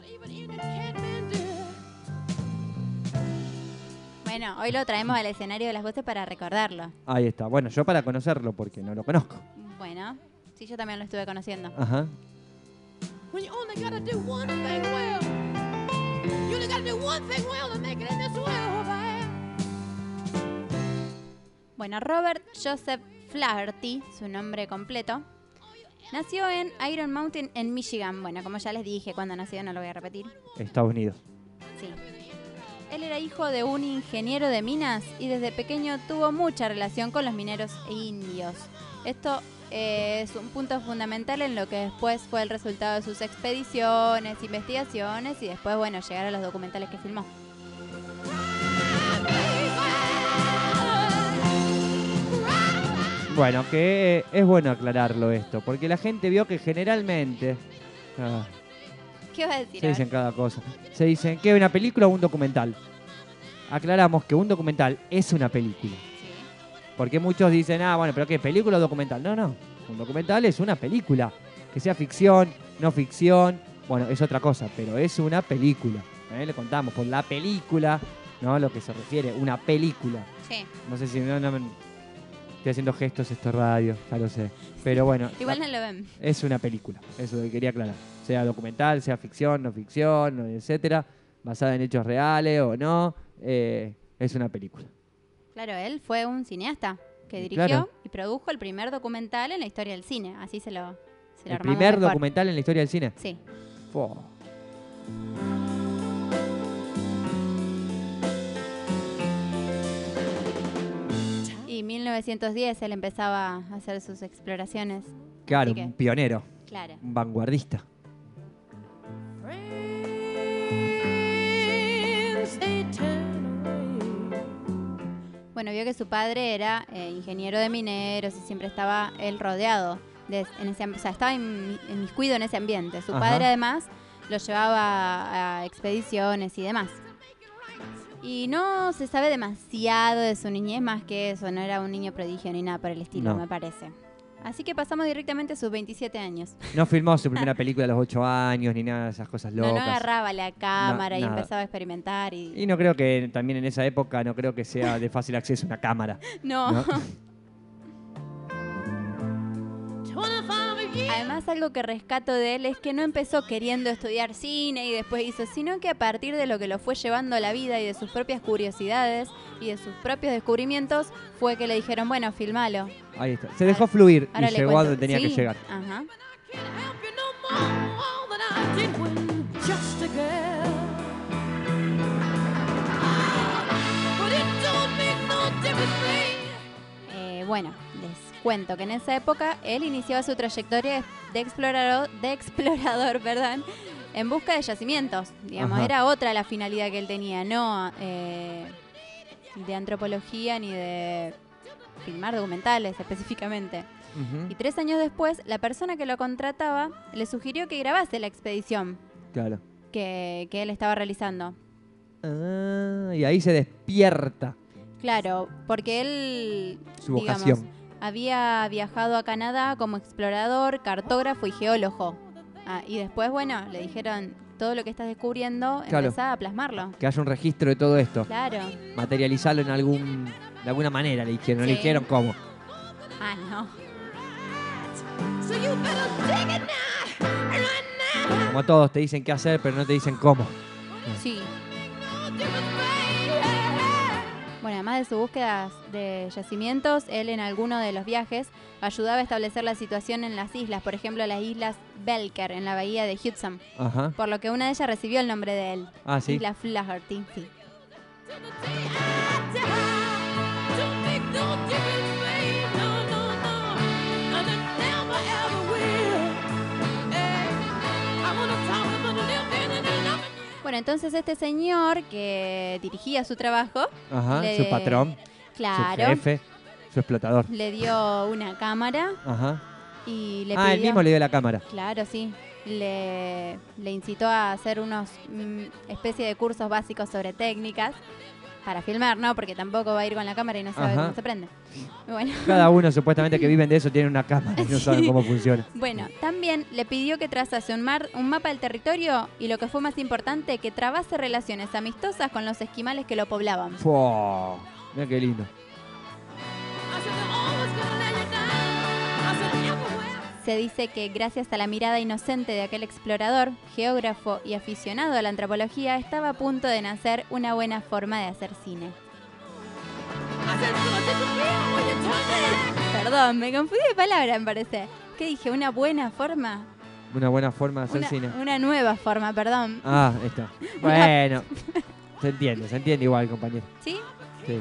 Bueno, hoy lo traemos al escenario de las voces para recordarlo. Ahí está. Bueno, yo para conocerlo, porque no lo conozco. Bueno, sí, yo también lo estuve conociendo. Ajá. when you only gotta do one thing well. You only gotta do one thing well to make it in this world, man. Bueno, Robert Joseph Flaherty, su nombre completo, nació en Iron Mountain, en Michigan. Bueno, como ya les dije cuando nació, no lo voy a repetir. Estados Unidos. Sí. Él era hijo de un ingeniero de minas y desde pequeño tuvo mucha relación con los mineros indios. Esto eh, es un punto fundamental en lo que después fue el resultado de sus expediciones, investigaciones y después, bueno, llegar a los documentales que filmó. Bueno, que eh, es bueno aclararlo esto, porque la gente vio que generalmente... ah, ¿Qué va a decir? se A ver. dicen cada cosa. Se dicen que una película o un documental. Aclaramos que un documental es una película. Porque muchos dicen, ah, bueno, pero ¿qué? ¿Película o documental? No, no. Un documental es una película. Que sea ficción, no ficción, bueno, es otra cosa, pero es una película. ¿eh? Le contamos por la película, ¿no? Lo que se refiere, una película. Sí. No sé si no, no me- estoy haciendo gestos, esto es radio, ya lo sé. Pero bueno, Igual la- no lo ven. es una película, eso es lo que quería aclarar. Sea documental, sea ficción, no ficción, etcétera, basada en hechos reales o no, eh, es una película. Claro, él fue un cineasta que dirigió Claro. y produjo el primer documental en la historia del cine. Así se lo, se lo El armamos primer mejor. documental en la historia del cine. Sí. Fo. Y en mil novecientos diez él empezaba a hacer sus exploraciones. Claro, Así que- un pionero, Claro. un vanguardista. Bueno, vio que su padre era eh, ingeniero de mineros y siempre estaba él rodeado. De, en ese, am- o sea, estaba in- inmiscuido en ese ambiente. Su Ajá. padre además lo llevaba a, a expediciones y demás. Y no se sabe demasiado de su niñez más que eso. No era un niño prodigio ni nada por el estilo, No. me parece. Así que pasamos directamente a sus veintisiete años. No filmó su primera película a los ocho años ni nada de esas cosas No, locas. no agarraba la cámara y nada. empezaba a experimentar y... Y no creo que también en esa época, no creo que sea de fácil acceso una cámara. No. Además, algo que rescato de él es que no empezó queriendo estudiar cine y después hizo, sino que a partir de lo que lo fue llevando a la vida y de sus propias curiosidades y de sus propios descubrimientos, fue que le dijeron, bueno, filmalo. Ahí está. Se dejó fluir Ahora y le llegó a cuento. donde tenía Sí, que llegar. Ajá. Just a girl. But it don't make no difference, babe. Eh, bueno, les cuento que en esa época él iniciaba su trayectoria de explorador, de explorador perdón, en busca de yacimientos. Digamos, Ajá. era otra la finalidad que él tenía, no eh, de antropología ni de filmar documentales específicamente. Ujú. Y tres años después, la persona que lo contrataba le sugirió que grabase la expedición Claro. que, que él estaba realizando. Ah, y ahí se despierta Claro, porque él, su digamos, vocación. había viajado a Canadá como explorador, cartógrafo y geólogo. Ah, y después, bueno, le dijeron, todo lo que estás descubriendo, Claro. empezá a plasmarlo. Que haya un registro de todo esto. Claro. Materializarlo en algún, de alguna manera, le dijeron. No le Sí. dijeron cómo. Ah, no. So you better dig it now, right Como todos te dicen qué hacer, pero no te dicen cómo. Sí. Bueno, además de sus búsquedas de yacimientos, él en alguno de los viajes ayudaba a establecer la situación en las islas, por ejemplo, las islas Belker, en la bahía de Hudson. Ajá. Por lo que una de ellas recibió el nombre de él. Ah, ¿sí? Isla Flaherty, sí. Bueno, entonces este señor que dirigía su trabajo... Ajá, le- su patrón, Claro. su jefe, su explotador. Le dio una cámara Ajá. y le Ah, pidió... él mismo le dio la cámara. Claro, sí. Le, le incitó a hacer unos mm, especie de cursos básicos sobre técnicas para filmar, ¿no? Porque tampoco va a ir con la cámara y no sabe Ajá. cómo se prende. Y Bueno. Cada uno supuestamente que viven de eso tiene una cámara y no saben cómo funciona. Bueno, también le pidió que trazase un, mar, un mapa del territorio y lo que fue más importante, que trabase relaciones amistosas con los esquimales que lo poblaban. Fua, mira qué lindo. Se dice que gracias a la mirada inocente de aquel explorador, geógrafo y aficionado a la antropología, estaba a punto de nacer una buena forma de hacer cine. Perdón, me confundí de palabra, me parece. ¿Qué dije? ¿Una buena forma? Una buena forma de hacer Una, cine. una nueva forma, perdón. Ah, está. Bueno, se entiende, se entiende igual, compañero. ¿Sí? Sí.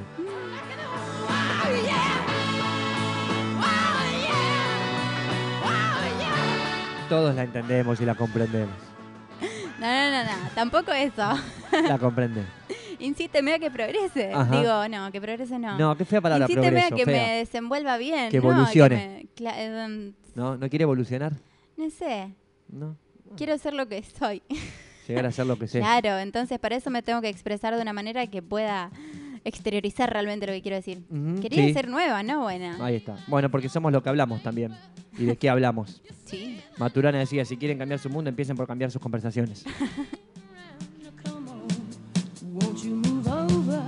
Todos la entendemos y la comprendemos. No, no, no, no, tampoco eso. La comprendemos. Insíteme a que progrese. Ajá. Digo, no, que progrese no. No, qué fea palabra, Insíteme progreso, a que fea. me desenvuelva bien. Que no, evolucione. que me- cla- em, ¿No? ¿No quiere evolucionar? no sé. No. Quiero ser lo que soy. Llegar a ser lo que sea. Claro, entonces para eso me tengo que expresar de una manera que pueda exteriorizar realmente lo que quiero decir. Ujú, Quería sí. ser nueva, ¿no? Buena. Ahí está. Bueno, porque somos lo que hablamos también. ¿Y de qué hablamos? Sí. Maturana decía, si quieren cambiar su mundo, empiecen por cambiar sus conversaciones. Won't you move over?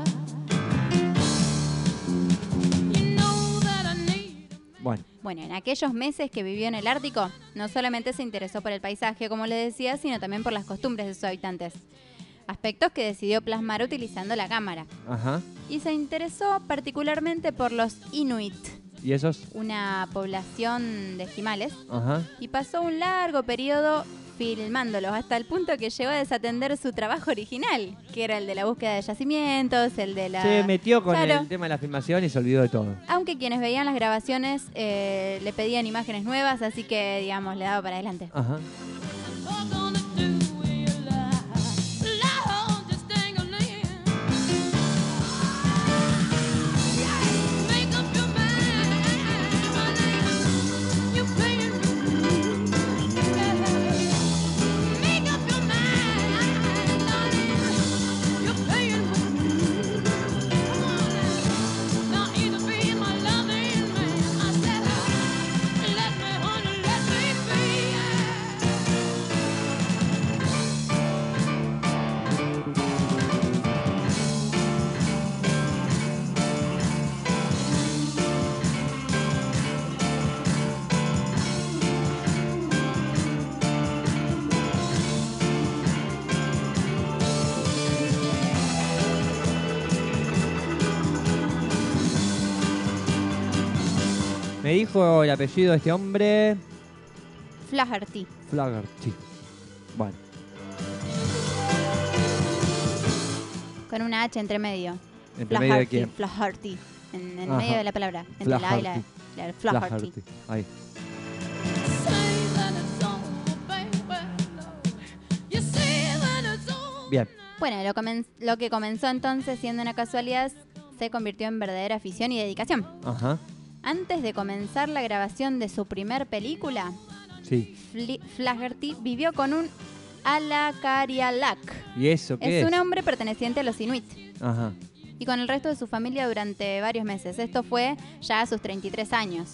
You know that I need Bueno, Bueno, en aquellos meses que vivió en el Ártico, no solamente se interesó por el paisaje, como le decía, sino también por las costumbres de sus habitantes. Aspectos que decidió plasmar utilizando la cámara. ajá. Y se interesó particularmente por los Inuit, ¿Y esos? una población de esquimales, Ajá. y pasó un largo periodo filmándolos hasta el punto que llegó a desatender su trabajo original, que era el de la búsqueda de yacimientos, el de la... Se metió con Claro. el tema de la filmación y se olvidó de todo. Aunque quienes veían las grabaciones eh, le pedían imágenes nuevas, así que, digamos, le daba para adelante. Ajá. Me dijo el apellido de este hombre. Flaherty. Flaherty. Bueno, Con una H entre medio. ¿entre medio de quién? Flaherty. En, en Ajá. medio de la palabra. Entre la A y la, la Flaherty. Ahí. Bien. Bueno, lo, comen- lo que comenzó entonces siendo una casualidad se convirtió en verdadera afición y dedicación. Ajá. Antes de comenzar la grabación de su primer película, Sí. Fli- Flaherty vivió con un Alakarialak. ¿Y eso qué Es es? un hombre perteneciente a los Inuit. Ajá. Y con el resto de su familia durante varios meses. Esto fue ya a sus treinta y tres años.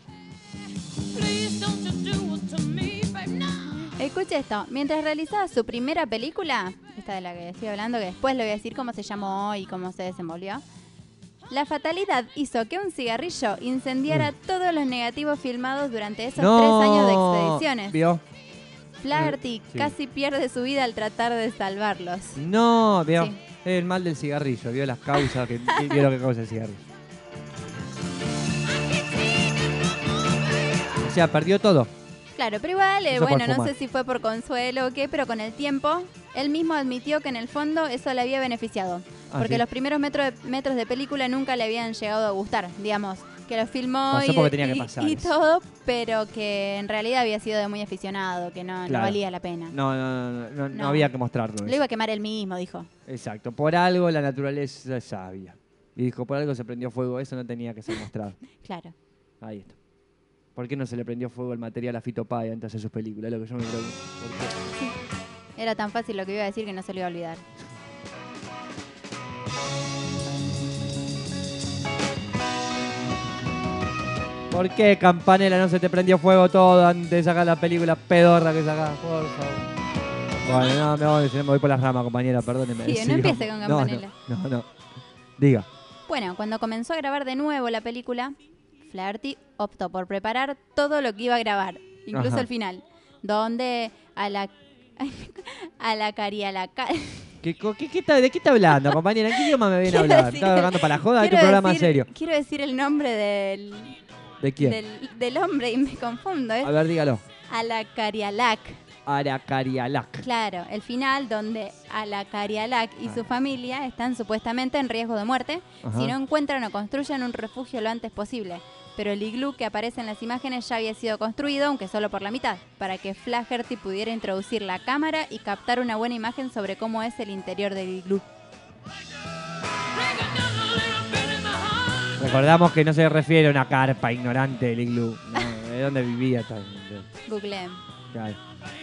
Escuche esto, mientras realizaba su primera película, esta de la que estoy hablando, que después le voy a decir cómo se llamó y cómo se desenvolvió, la fatalidad hizo que un cigarrillo incendiara todos los negativos filmados durante esos No. tres años de expediciones. ¿Vio? Flaherty Sí. casi pierde su vida al tratar de salvarlos. No, vio. Sí. Es el mal del cigarrillo, vio las causas, que, vio lo que causa el cigarrillo. O sea, perdió todo. Claro, pero igual, eh, Eso por bueno, no fumar. sé si fue por consuelo o qué, pero con el tiempo, él mismo admitió que en el fondo eso le había beneficiado. Ah, porque ¿sí? los primeros metros de, metros de película nunca le habían llegado a gustar, digamos. Que lo filmó Pasó y, porque tenía que y- pasar y eso. todo, pero que en realidad había sido de muy aficionado, que no, no Claro. valía la pena. No, no, no, no, no No. había que mostrarlo. Lo eso. iba a quemar él mismo, dijo. Exacto. Por algo la naturaleza es sabia. Y dijo, por algo se prendió fuego, eso no tenía que ser mostrado. Claro. Ahí está. ¿Por qué no se le prendió fuego el material a Fito Páez antes de hacer sus películas? Es lo que yo me pregunto. ¿Por qué? Era tan fácil lo que iba a decir que no se lo iba a olvidar. ¿Por qué, Campanella, no se te prendió fuego todo antes de sacar la película pedorra que sacás? Por favor. Bueno, no, me voy, si no me voy por las ramas, compañera, perdóneme. Sí, no Sigamos. empiece con No, Campanella. No, no, no. Diga. Bueno, cuando comenzó a grabar de nuevo la película, Flaherty optó por preparar todo lo que iba a grabar, incluso Ajá. el final, donde a la a la carialaca ¿Qué, co- qué, qué está- ¿De qué está hablando, compañera? ¿En qué idioma me viene a Quiero hablar? decir- ¿Está hablando para la joda? Este quiero programa decir- serio. Quiero decir el nombre del, ¿De quién? del, del hombre y me confundo. Es A ver, dígalo. Alacarialac. Aracarialac. Claro, el final donde Alacarialac y su familia están supuestamente en riesgo de muerte Ajá. si no encuentran o construyen un refugio lo antes posible. Pero el iglú que aparece en las imágenes ya había sido construido, aunque solo por la mitad, para que Flaherty pudiera introducir la cámara y captar una buena imagen sobre cómo es el interior del iglú. Recordamos que no se refiere a una carpa ignorante del iglú. No, ¿de dónde vivía? Tal- de- Googleen. Claro.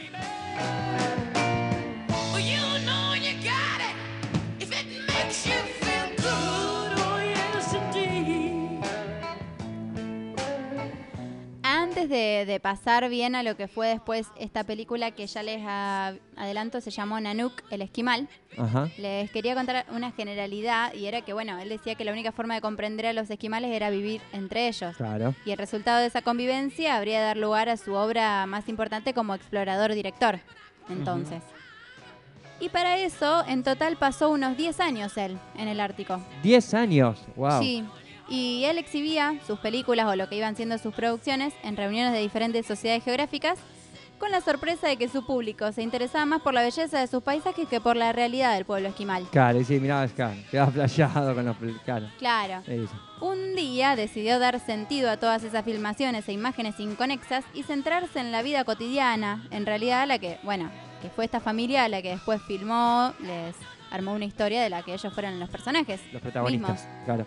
Antes de, de pasar bien a lo que fue después esta película que ya les a- adelanto, se llamó Nanook, el esquimal. Ajá. Les quería contar una generalidad y era que, bueno, él decía que la única forma de comprender a los esquimales era vivir entre ellos. Claro. Y el resultado de esa convivencia habría de dar lugar a su obra más importante como explorador-director. Entonces. Y para eso, en total pasó unos diez años él en el Ártico. diez años. Wow. Sí. Y él exhibía sus películas o lo que iban siendo sus producciones en reuniones de diferentes sociedades geográficas con la sorpresa de que su público se interesaba más por la belleza de sus paisajes que por la realidad del pueblo esquimal. Claro, y sí, mirá, claro, quedaba playado con los... Claro. Claro. Eso. Un día decidió dar sentido a todas esas filmaciones e imágenes inconexas y centrarse en la vida cotidiana, en realidad la que, bueno, que fue esta familia la que después filmó, les armó una historia de la que ellos fueron los personajes. Los protagonistas. mismos. Claro.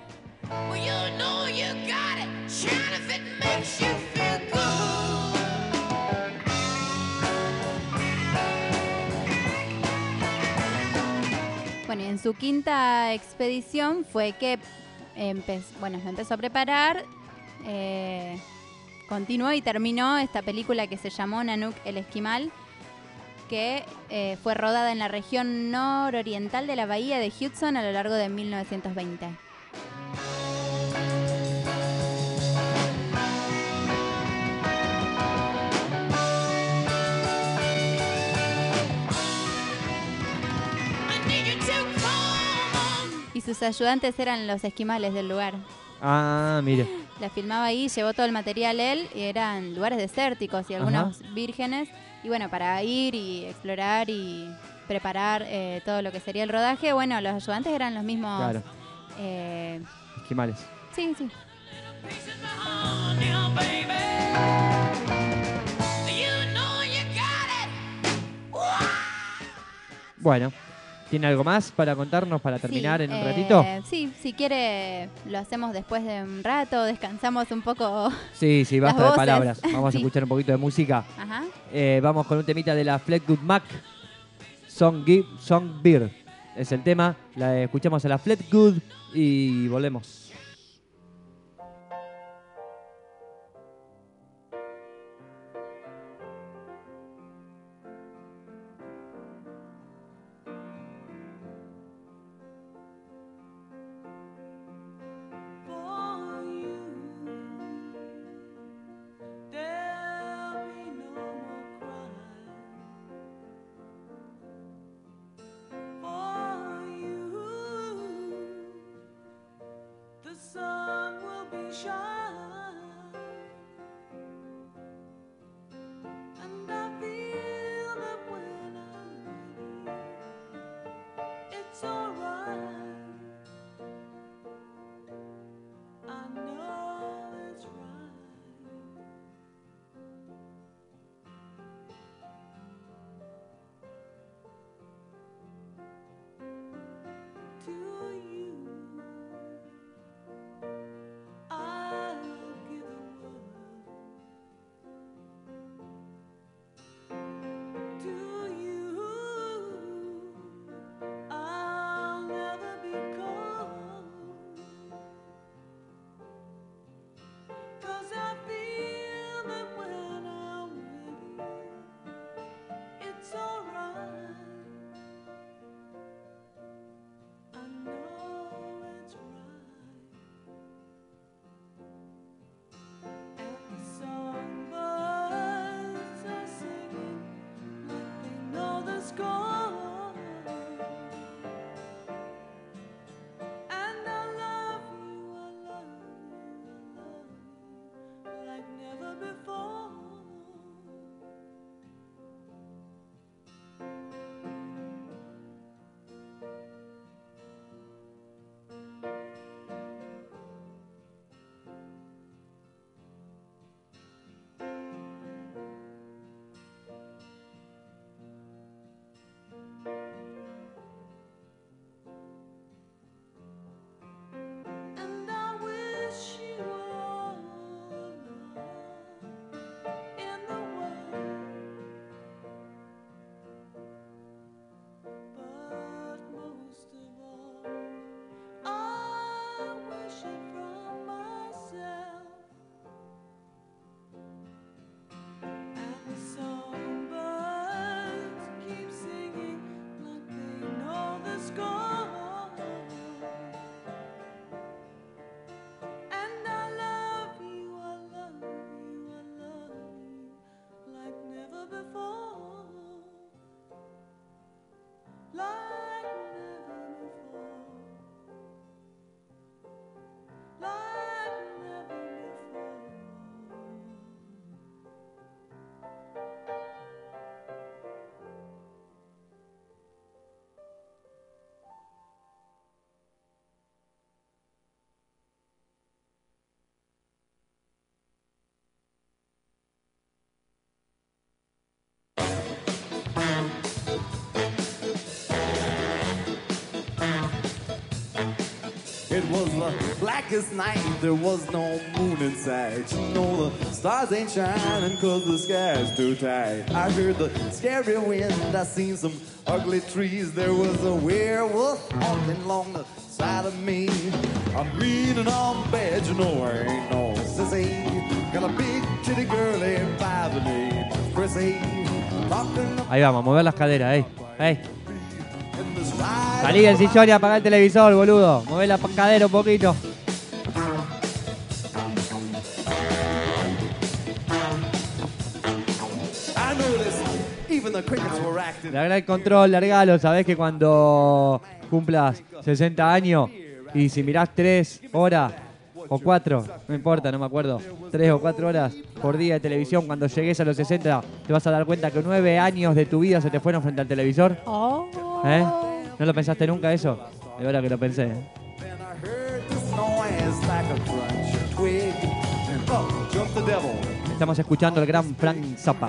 Bueno, y en su quinta expedición fue que empe- bueno, se empezó a preparar, eh, continuó y terminó esta película que se llamó Nanook el Esquimal, que eh, fue rodada en la región nororiental de la bahía de Hudson a lo largo de mil novecientos veinte. Y sus ayudantes eran los esquimales del lugar. Ah, mire. La filmaba ahí, llevó todo el material él, y eran lugares desérticos y algunos vírgenes. Y bueno, para ir y explorar y preparar eh, todo lo que sería el rodaje, bueno, los ayudantes eran los mismos. Claro. eh, Esquimales. sí, sí. Bueno, ¿tiene algo más para contarnos para terminar Sí, en un eh, ratito? Sí, si quiere lo hacemos después de un rato, descansamos un poco. Sí, sí, basta las de voces. palabras. Vamos Sí. a escuchar un poquito de música. Ajá. Eh, vamos con un temita de la Fleetwood Mac. Song, Gi- Songbird es el tema. La escuchamos a la Fleetwood y volvemos. There'll be no more crying. like never before. And I wish you all in the world, but most of all, I wish it from myself. And the songbirds keep singing like they know the score. And I love you, I love you, I love you like never before. Like never before. Like never before. It was the blackest night, there was no moon in sight. You know the stars ain't shining cause the sky's too tight. I heard the scary wind, I seen some ugly trees. There was a werewolf walking along the side of me. I'm mean and I'm bad, you know I ain't no sissy. Got a big titty girl in five of me, Chrissy. Talking Ahí vamos, mover las caderas, eh. Ey. Salí del sillón y apagá el televisor, boludo. Mover la cadera un poquito. I noticed even the crickets were acting. Larga el control, largalo. Sabés que cuando cumplas sesenta años y si mirás tres horas o cuatro, no importa, no me acuerdo, tres o cuatro horas por día de televisión, cuando llegues a los sesenta te vas a dar cuenta que nueve años de tu vida se te fueron frente al televisor. Oh. ¿Eh? ¿No lo pensaste nunca eso? De verdad que lo pensé. ¿eh? Estamos escuchando al gran Frank Zappa.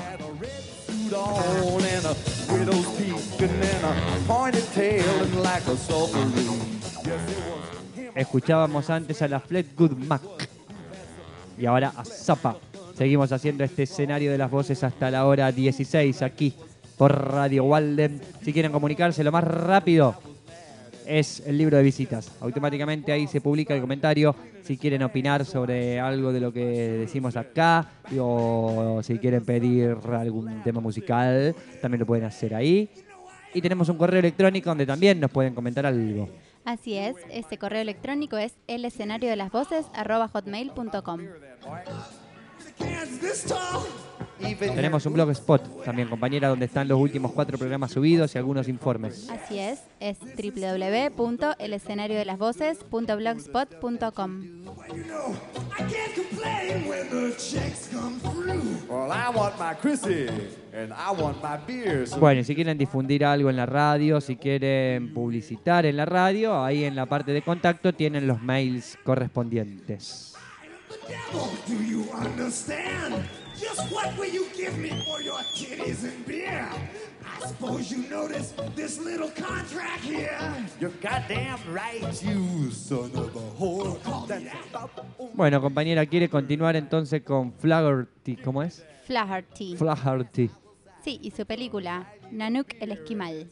Escuchábamos antes a la Fleetwood Mac y ahora a Zappa. Seguimos haciendo este escenario de las voces hasta la hora dieciséis aquí por Radio Walden. Si quieren comunicarse lo más rápido es el libro de visitas. Automáticamente ahí se publica el comentario. Si quieren opinar sobre algo de lo que decimos acá o si quieren pedir algún tema musical, también lo pueden hacer ahí. Y tenemos un correo electrónico donde también nos pueden comentar algo. Así es, este correo electrónico es el escenario de las voces arroba hotmail punto com. Tenemos un blogspot también, compañera, donde están los últimos cuatro programas subidos y algunos informes. Así es, es doble u doble u doble u punto el escenario de las voces punto blogspot punto com. Well, I want my Chrissy and I want my beer. So Bueno, y si quieren difundir algo en la radio, si quieren publicitar en la radio, ahí en la parte de contacto tienen los mails correspondientes. Do you understand? Just what will you give me for your titties and beer? I suppose you noticed this little contract here. You're goddamn right, you son of a whore. Bueno, compañera, ¿quiere continuar entonces con Flaherty? ¿Cómo es? Flaherty. Flaherty. Sí, y su película, Nanook el Esquimal.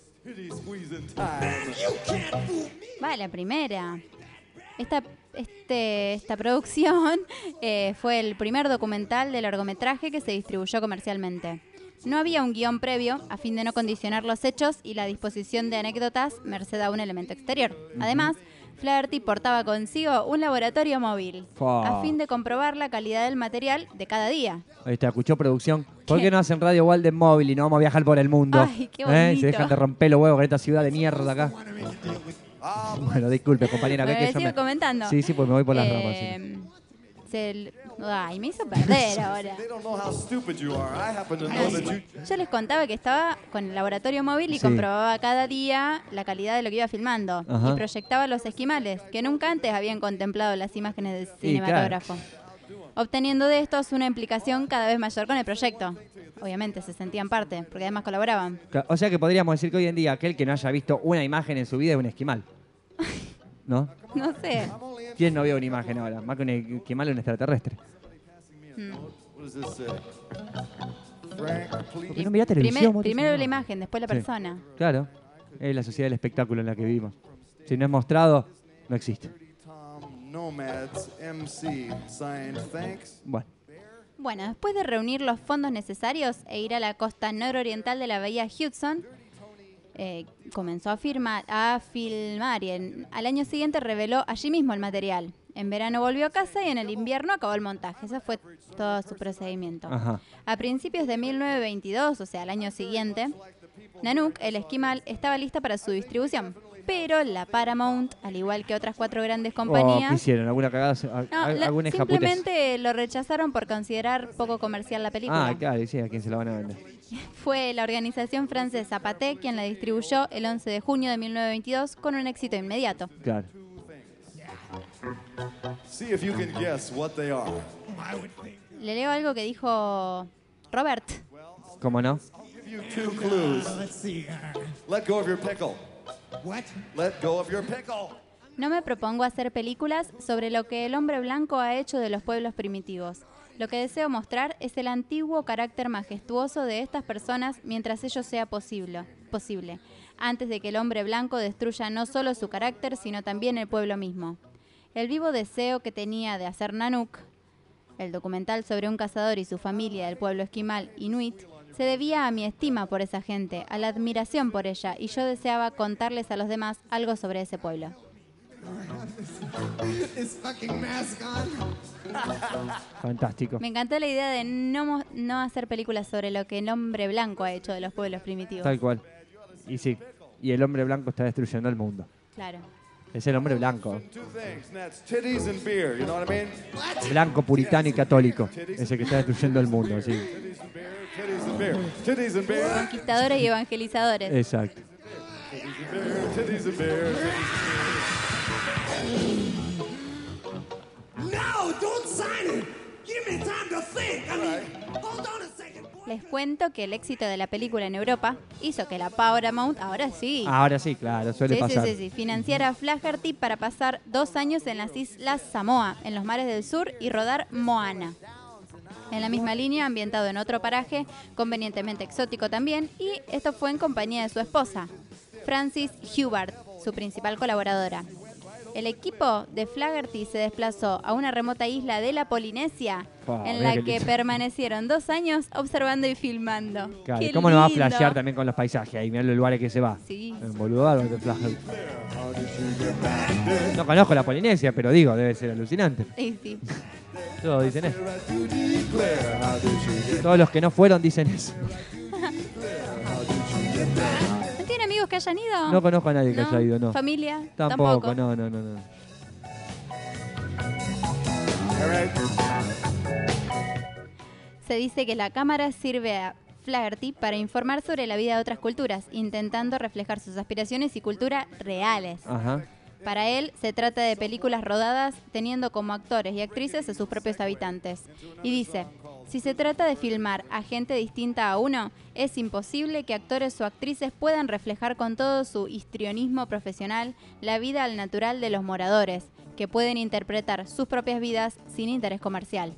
Va, la primera. Esta, este, esta producción eh, fue el primer documental de largometraje que se distribuyó comercialmente. No había un guión previo a fin de no condicionar los hechos y la disposición de anécdotas merced a un elemento exterior. Además, Flaherty portaba consigo un laboratorio móvil Fua. a fin de comprobar la calidad del material de cada día. Ahí está, escuchó producción. ¿Por qué no hacen Radio Walden móvil y no vamos a viajar por el mundo? Ay, qué ¿Eh? bonito. Se dejan de romper los huevos con esta ciudad de mierda acá. Bueno, disculpe, compañera. ve Bueno, que yo sigo me- comentando. Sí, sí, pues me voy por las Eh, ramas. sí. Se, ay, me hizo perder ahora. They don't know how stupid you are. I happen to know that you. Yo les contaba que estaba con el laboratorio móvil y Sí. comprobaba cada día la calidad de lo que iba filmando. Ajá. Y proyectaba los esquimales, que nunca antes habían contemplado las imágenes del Y cinematógrafo. Obteniendo de estos una implicación cada vez mayor con el proyecto. Obviamente se sentían parte, porque además colaboraban. Cla- O sea que podríamos decir que hoy en día aquel que no haya visto una imagen en su vida es un esquimal. ¿No? No sé. ¿Quién no vio una imagen ahora? Más que un esquimal es un extraterrestre. Mm. What does this say? Frank, please. ¿Por qué no mirá televisión? Primer- vos? primero la imagen, después la Sí. persona. Claro. Es la sociedad del espectáculo en la que vivimos. Si no es mostrado, no existe. Tom Nomads M C signed thanks. Bueno. Bueno, después de reunir los fondos necesarios e ir a la costa nororiental de la bahía Hudson, eh, comenzó a, firmar, a filmar y en- al año siguiente reveló allí mismo el material. En verano volvió a casa y en el invierno acabó el montaje. Ese fue todo su procedimiento. Ajá. A principios de mil novecientos veintidós, o sea, al año siguiente, Nanook, el esquimal, estaba lista para su distribución. Pero la Paramount, al igual que otras cuatro grandes Oh, ¿qué compañías, hicieron? ¿Alguna cagada? ¿Al- no, la- ¿Alguna escaputez? simplemente lo rechazaron por considerar poco comercial la película. Ah, claro, y sí, ¿a quién se la van a vender? Fue la organización francesa Pathé quien la distribuyó el once de junio de mil novecientos veintidós con un éxito inmediato. Claro. See if you can guess what they are. Le leo algo que dijo Robert. ¿Cómo no? Give you two clues. Let go of your pickle. What? Let go of your pickle. No me propongo hacer películas sobre lo que el hombre blanco ha hecho de los pueblos primitivos. Lo que deseo mostrar es el antiguo carácter majestuoso de estas personas mientras ello sea posible, posible, antes de que el hombre blanco destruya no solo su carácter, sino también el pueblo mismo. El vivo deseo que tenía de hacer Nanook, el documental sobre un cazador y su familia del pueblo esquimal Inuit, se debía a mi estima por esa gente, a la admiración por ella, y yo deseaba contarles a los demás algo sobre ese pueblo. This fucking mask on. Fantástico. Me encantó la idea de no, mo- no hacer películas sobre lo que el hombre blanco ha hecho de los pueblos primitivos. Tal cual. Y sí. Y el hombre blanco está destruyendo el mundo. Claro. Es el hombre blanco. Two things, and that's titties and beer. You know what I mean? Blanco, puritano y católico. Ese que está destruyendo el mundo, sí. Titties and beer. Titties and beer. Conquistadores y evangelizadores. Exacto. Titties and beer. Titties and beer. No, don't sign it. Give me time to think. I mean, hold on a second. Les cuento que el éxito de la película en Europa hizo que la Paramount, ahora sí, Ahora sí, claro, suele sí, sí, pasar. sí, sí, financiara a Flaherty para pasar dos años en las Islas Samoa, en los mares del sur, y rodar Moana. En la misma línea, ambientado en otro paraje, convenientemente exótico también, y esto fue en compañía de su esposa, Frances Hubert, su principal colaboradora. El equipo de Flaherty se desplazó a una remota isla de la Polinesia, Oh, en mira la qué que lindo. permanecieron dos años observando y filmando. Claro, ¡Qué ¿cómo no va a lindo! flashear también con los paisajes ahí? Mirá los lugares que se va. Sí. En Bolívar de Flash. No conozco la Polinesia, pero digo, debe ser alucinante. Sí, sí. Todos dicen eso. Todos los que no fueron dicen eso. ¿No tiene amigos que hayan ido? No conozco a nadie que ¿No? haya ido, no. ¿Familia? Tampoco, no, no, no, no. Se dice que la cámara sirve a Flaherty para informar sobre la vida de otras culturas, intentando reflejar sus aspiraciones y cultura reales. Ajá. Para él, se trata de películas rodadas teniendo como actores y actrices a sus propios habitantes. Y dice, si se trata de filmar a gente distinta a uno, es imposible que actores o actrices puedan reflejar con todo su histrionismo profesional la vida al natural de los moradores, que pueden interpretar sus propias vidas sin interés comercial.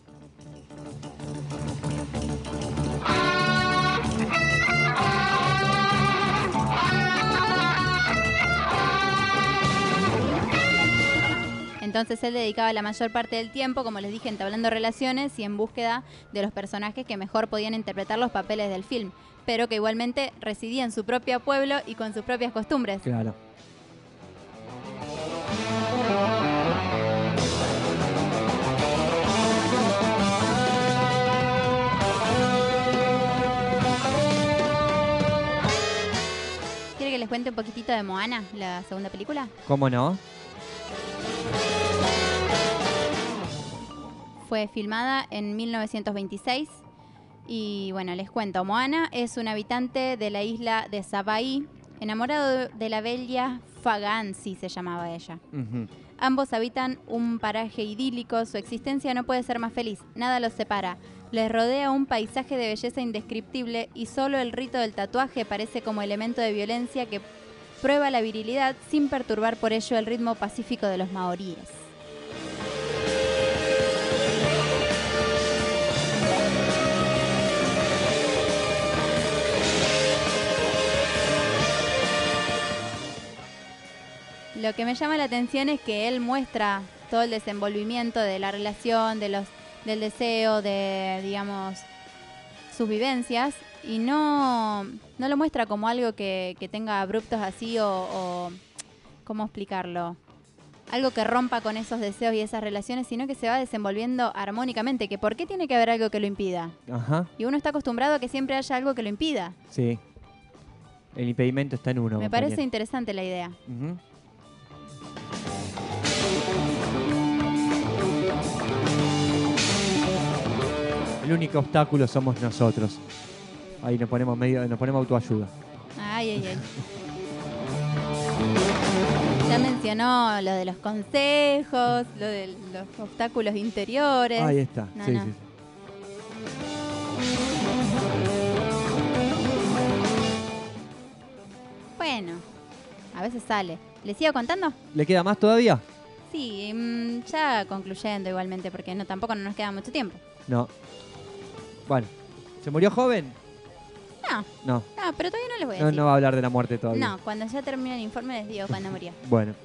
Entonces él dedicaba la mayor parte del tiempo, como les dije, entablando relaciones y en búsqueda de los personajes que mejor podían interpretar los papeles del film, pero que igualmente residían en su propio pueblo y con sus propias costumbres. Claro. ¿Quiere que les cuente un poquitito de Moana, la segunda película? ¿Cómo no? fue filmada en mil novecientos veintiséis. Y bueno, les cuento, Moana es un habitante de la isla de Savaí, enamorado de la bella Fagansi, se llamaba ella. Ujú. Ambos habitan un paraje idílico, su existencia no puede ser más feliz, nada los separa. Les rodea un paisaje de belleza indescriptible y solo el rito del tatuaje parece como elemento de violencia que prueba la virilidad sin perturbar por ello el ritmo pacífico de los maoríes. Lo que me llama la atención es que él muestra todo el desenvolvimiento de la relación, de los, del deseo, de, digamos, sus vivencias, y no, no lo muestra como algo que, que tenga abruptos así o, o, ¿cómo explicarlo? Algo que rompa con esos deseos y esas relaciones, sino que se va desenvolviendo armónicamente. Que ¿por qué tiene que haber algo que lo impida? Ajá, Y uno está acostumbrado a que siempre haya algo que lo impida. sí. El impedimento está en uno. Me compañero. parece interesante la idea. Ujú. El único obstáculo somos nosotros. Ahí nos ponemos medio, nos ponemos autoayuda. Ay, ay, ay. Ya mencionó lo de los consejos, lo de los obstáculos interiores. Ahí está. No, sí, no. sí, sí. Bueno, a veces sale. ¿Le sigo contando? ¿Le queda más todavía? Sí, mm, ya concluyendo igualmente, porque no tampoco no nos queda mucho tiempo. No. Bueno, ¿se murió joven? No, No. no, pero todavía no les voy a No, decir. no va a hablar de la muerte todavía. No, cuando ya termine el informe les digo cuándo murió. Bueno.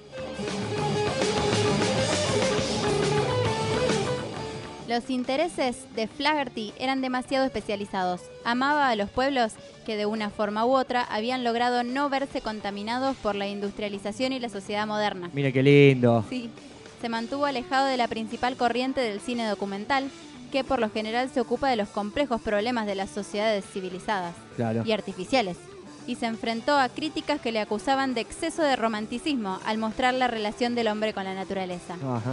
Los intereses de Flaherty eran demasiado especializados. Amaba a los pueblos que de una forma u otra habían logrado no verse contaminados por la industrialización y la sociedad moderna. Mire qué lindo. Sí, se mantuvo alejado de la principal corriente del cine documental, que por lo general se ocupa de los complejos problemas de las sociedades civilizadas Claro. y artificiales. Y se enfrentó a críticas que le acusaban de exceso de romanticismo al mostrar la relación del hombre con la naturaleza. Ajá.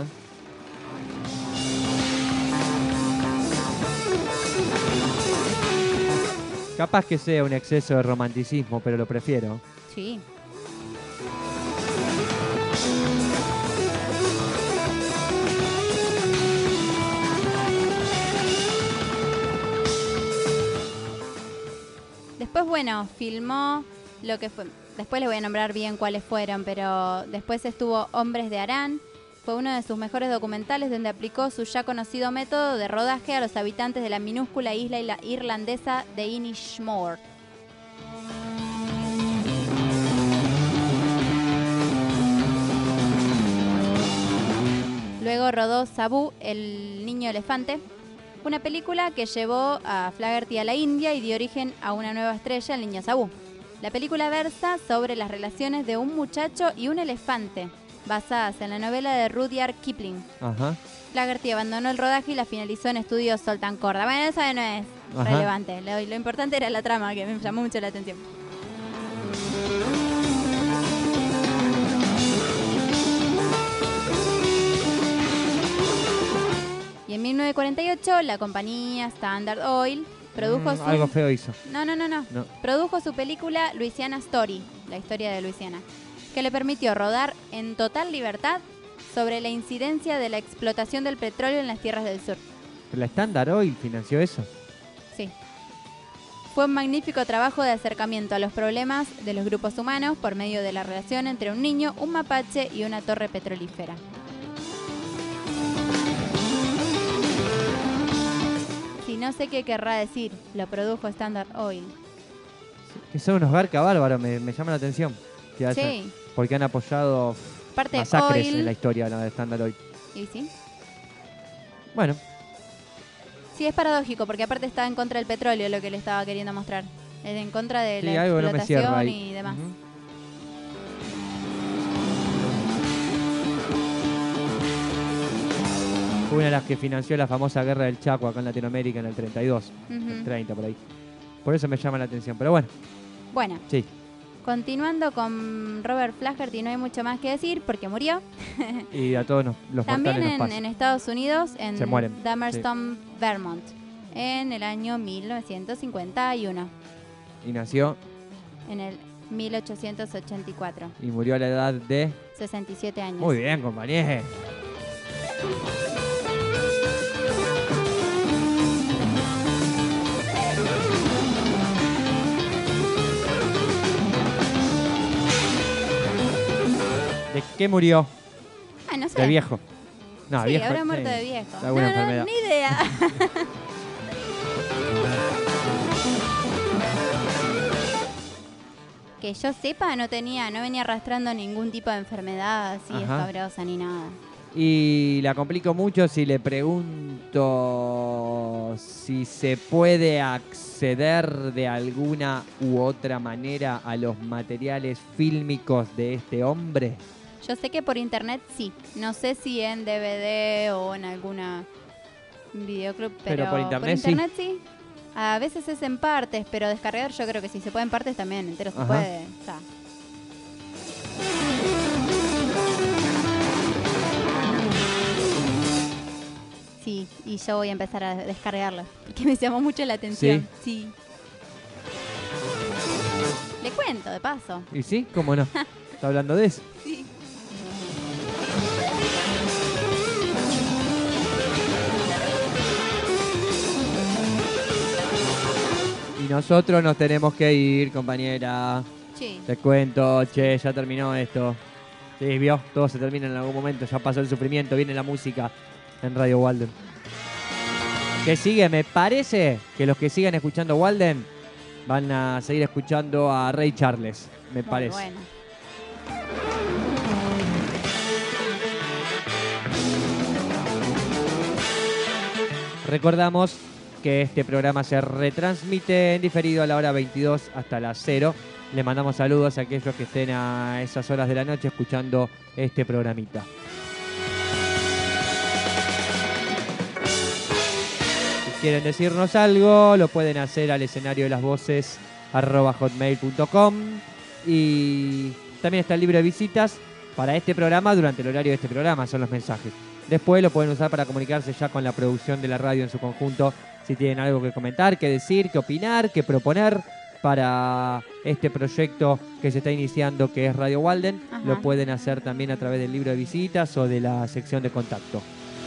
Capaz que sea un exceso de romanticismo, pero lo prefiero. Sí. Después, bueno, filmó lo que fue... Después les voy a nombrar bien cuáles fueron, pero después estuvo Hombres de Arán. Fue uno de sus mejores documentales donde aplicó su ya conocido método de rodaje a los habitantes de la minúscula isla ila- irlandesa de Inishmore. Luego rodó Sabu, el niño elefante, una película que llevó a Flaherty a la India y dio origen a una nueva estrella, el niño Sabu. La película versa sobre las relaciones de un muchacho y un elefante, basadas en la novela de Rudyard Kipling. Ajá. Flaherty abandonó el rodaje y la finalizó en estudios Soltan Corda. Bueno, eso no es Ajá. relevante. Lo, lo importante era la trama, que me llamó mucho la atención. Y en mil novecientos cuarenta y ocho, la compañía Standard Oil produjo Mm, su... algo feo hizo. No, no, no, no, No. Produjo su película Louisiana Story, la historia de Luisiana, que le permitió rodar en total libertad sobre la incidencia de la explotación del petróleo en las tierras del sur. La Standard Oil financió eso. Sí. Fue un magnífico trabajo de acercamiento a los problemas de los grupos humanos por medio de la relación entre un niño, un mapache y una torre petrolífera. Si no sé qué querrá decir, lo produjo Standard Oil. Que son unos garca bárbaros, me, me llama la atención. Que haya- Sí. Porque han apoyado Aparte, masacres Oil- en la historia la de Standard Oil. ¿Y sí? Bueno, Sí, es paradójico, porque aparte está en contra del petróleo lo que le estaba queriendo mostrar. Es en contra de sí, la algo no me cierra explotación ahí. y demás. Ujú. Fue una de las que financió la famosa guerra del Chaco acá en Latinoamérica en el treinta y dos, Ujú. el treinta por ahí. Por eso me llama la atención, pero bueno, Bueno, sí. Continuando con Robert Flaherty, no hay mucho más que decir porque murió. Y a todos nos, los También mortales en, nos pasa. en Estados Unidos, en Se mueren, Dahmerston, Vermont, en el año mil novecientos cincuenta y uno, Y nació en el mil ochocientos ochenta y cuatro, y murió a la edad de... sesenta y siete años. Muy bien, compañero. ¿De qué murió? Ah, no sé. De viejo. No, sí, viejo. habrá muerto sí. de viejo. Alguna no, no, enfermedad. ni idea. Que yo sepa, no tenía, no venía arrastrando ningún tipo de enfermedad así Ajá. escabrosa ni nada. Y la complico mucho si le pregunto si se puede acceder de alguna u otra manera a los materiales fílmicos de este hombre. Yo sé que por internet sí. No sé si en D V D o en alguna videoclub, pero, Pero por internet sí. sí. A veces es en partes, pero descargar yo creo que si se puede en partes también, entero se Ajá. puede. O sea. Sí, y yo voy a empezar a descargarlo, porque me llamó mucho la atención. Sí. Le cuento, de paso. ¿Y sí? ¿Cómo no? ¿Está hablando de eso? Sí. Y nosotros nos tenemos que ir, compañera. Sí. Te cuento, che, ya terminó esto. Sí, vio, todo se termina en algún momento, ya pasó el sufrimiento, viene la música en Radio Walden. ¿Qué sigue? Me parece que los que sigan escuchando Walden van a seguir escuchando a Ray Charles, me Muy parece. bueno. Recordamos que este programa se retransmite en diferido a la hora veintidós hasta las cero. Le mandamos saludos a aquellos que estén a esas horas de la noche escuchando este programita. Si quieren decirnos algo, lo pueden hacer al escenario de las voces arroba hotmail punto com. Y también está el libro de visitas para este programa durante el horario de este programa, son los mensajes. Después lo pueden usar para comunicarse ya con la producción de la radio en su conjunto, si tienen algo que comentar, que decir, que opinar, que proponer para este proyecto que se está iniciando, que es Radio Walden. Ajá. Lo pueden hacer también a través del libro de visitas o de la sección de contacto.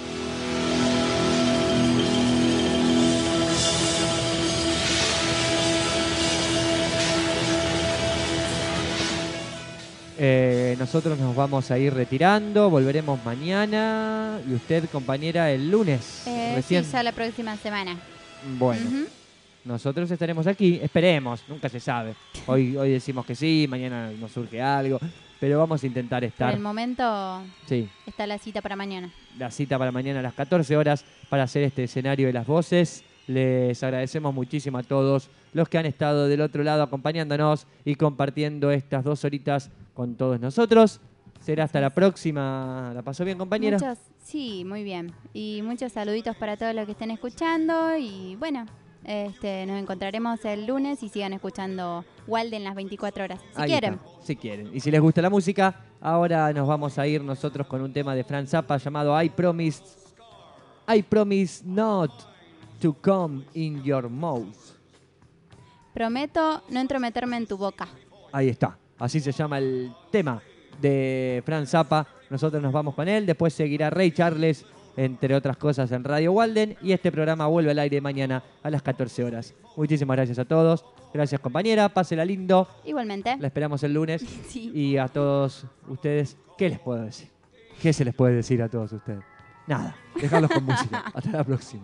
Eh, nosotros nos vamos a ir retirando, volveremos mañana y usted, compañera, el lunes. Eh, recién. Sí, ya la próxima semana. Bueno, Ujú. nosotros estaremos aquí, esperemos, nunca se sabe. Hoy, hoy decimos que sí, mañana nos surge algo, pero vamos a intentar Por estar. el momento Sí, está la cita para mañana. la cita para mañana a las catorce horas para hacer este escenario de las voces. Les agradecemos muchísimo a todos los que han estado del otro lado acompañándonos y compartiendo estas dos horitas con todos nosotros. Será hasta la próxima. ¿La pasó bien, compañera? Muchos, sí, muy bien. Y muchos saluditos para todos los que estén escuchando. Y bueno, este, nos encontraremos el lunes y sigan escuchando Walden las veinticuatro horas. Si Ahí quieren. está, si quieren. Y si les gusta la música, ahora nos vamos a ir nosotros con un tema de Franz Zappa llamado I Promise, I Promise Not to Come in Your Mouth. Prometo no entrometerme en tu boca. Ahí está. Así se llama el tema de Franz Zappa. Nosotros nos vamos con él. Después seguirá Ray Charles, entre otras cosas, en Radio Walden. Y este programa vuelve al aire mañana a las catorce horas. Muchísimas gracias a todos. Gracias, compañera. Pásela lindo. Igualmente. La esperamos el lunes. Sí. Y a todos ustedes, ¿qué les puedo decir? ¿Qué se les puede decir a todos ustedes? Nada. Dejarlos con música. Hasta la próxima.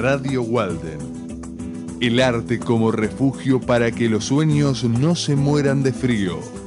Radio Walden. El arte como refugio para que los sueños no se mueran de frío.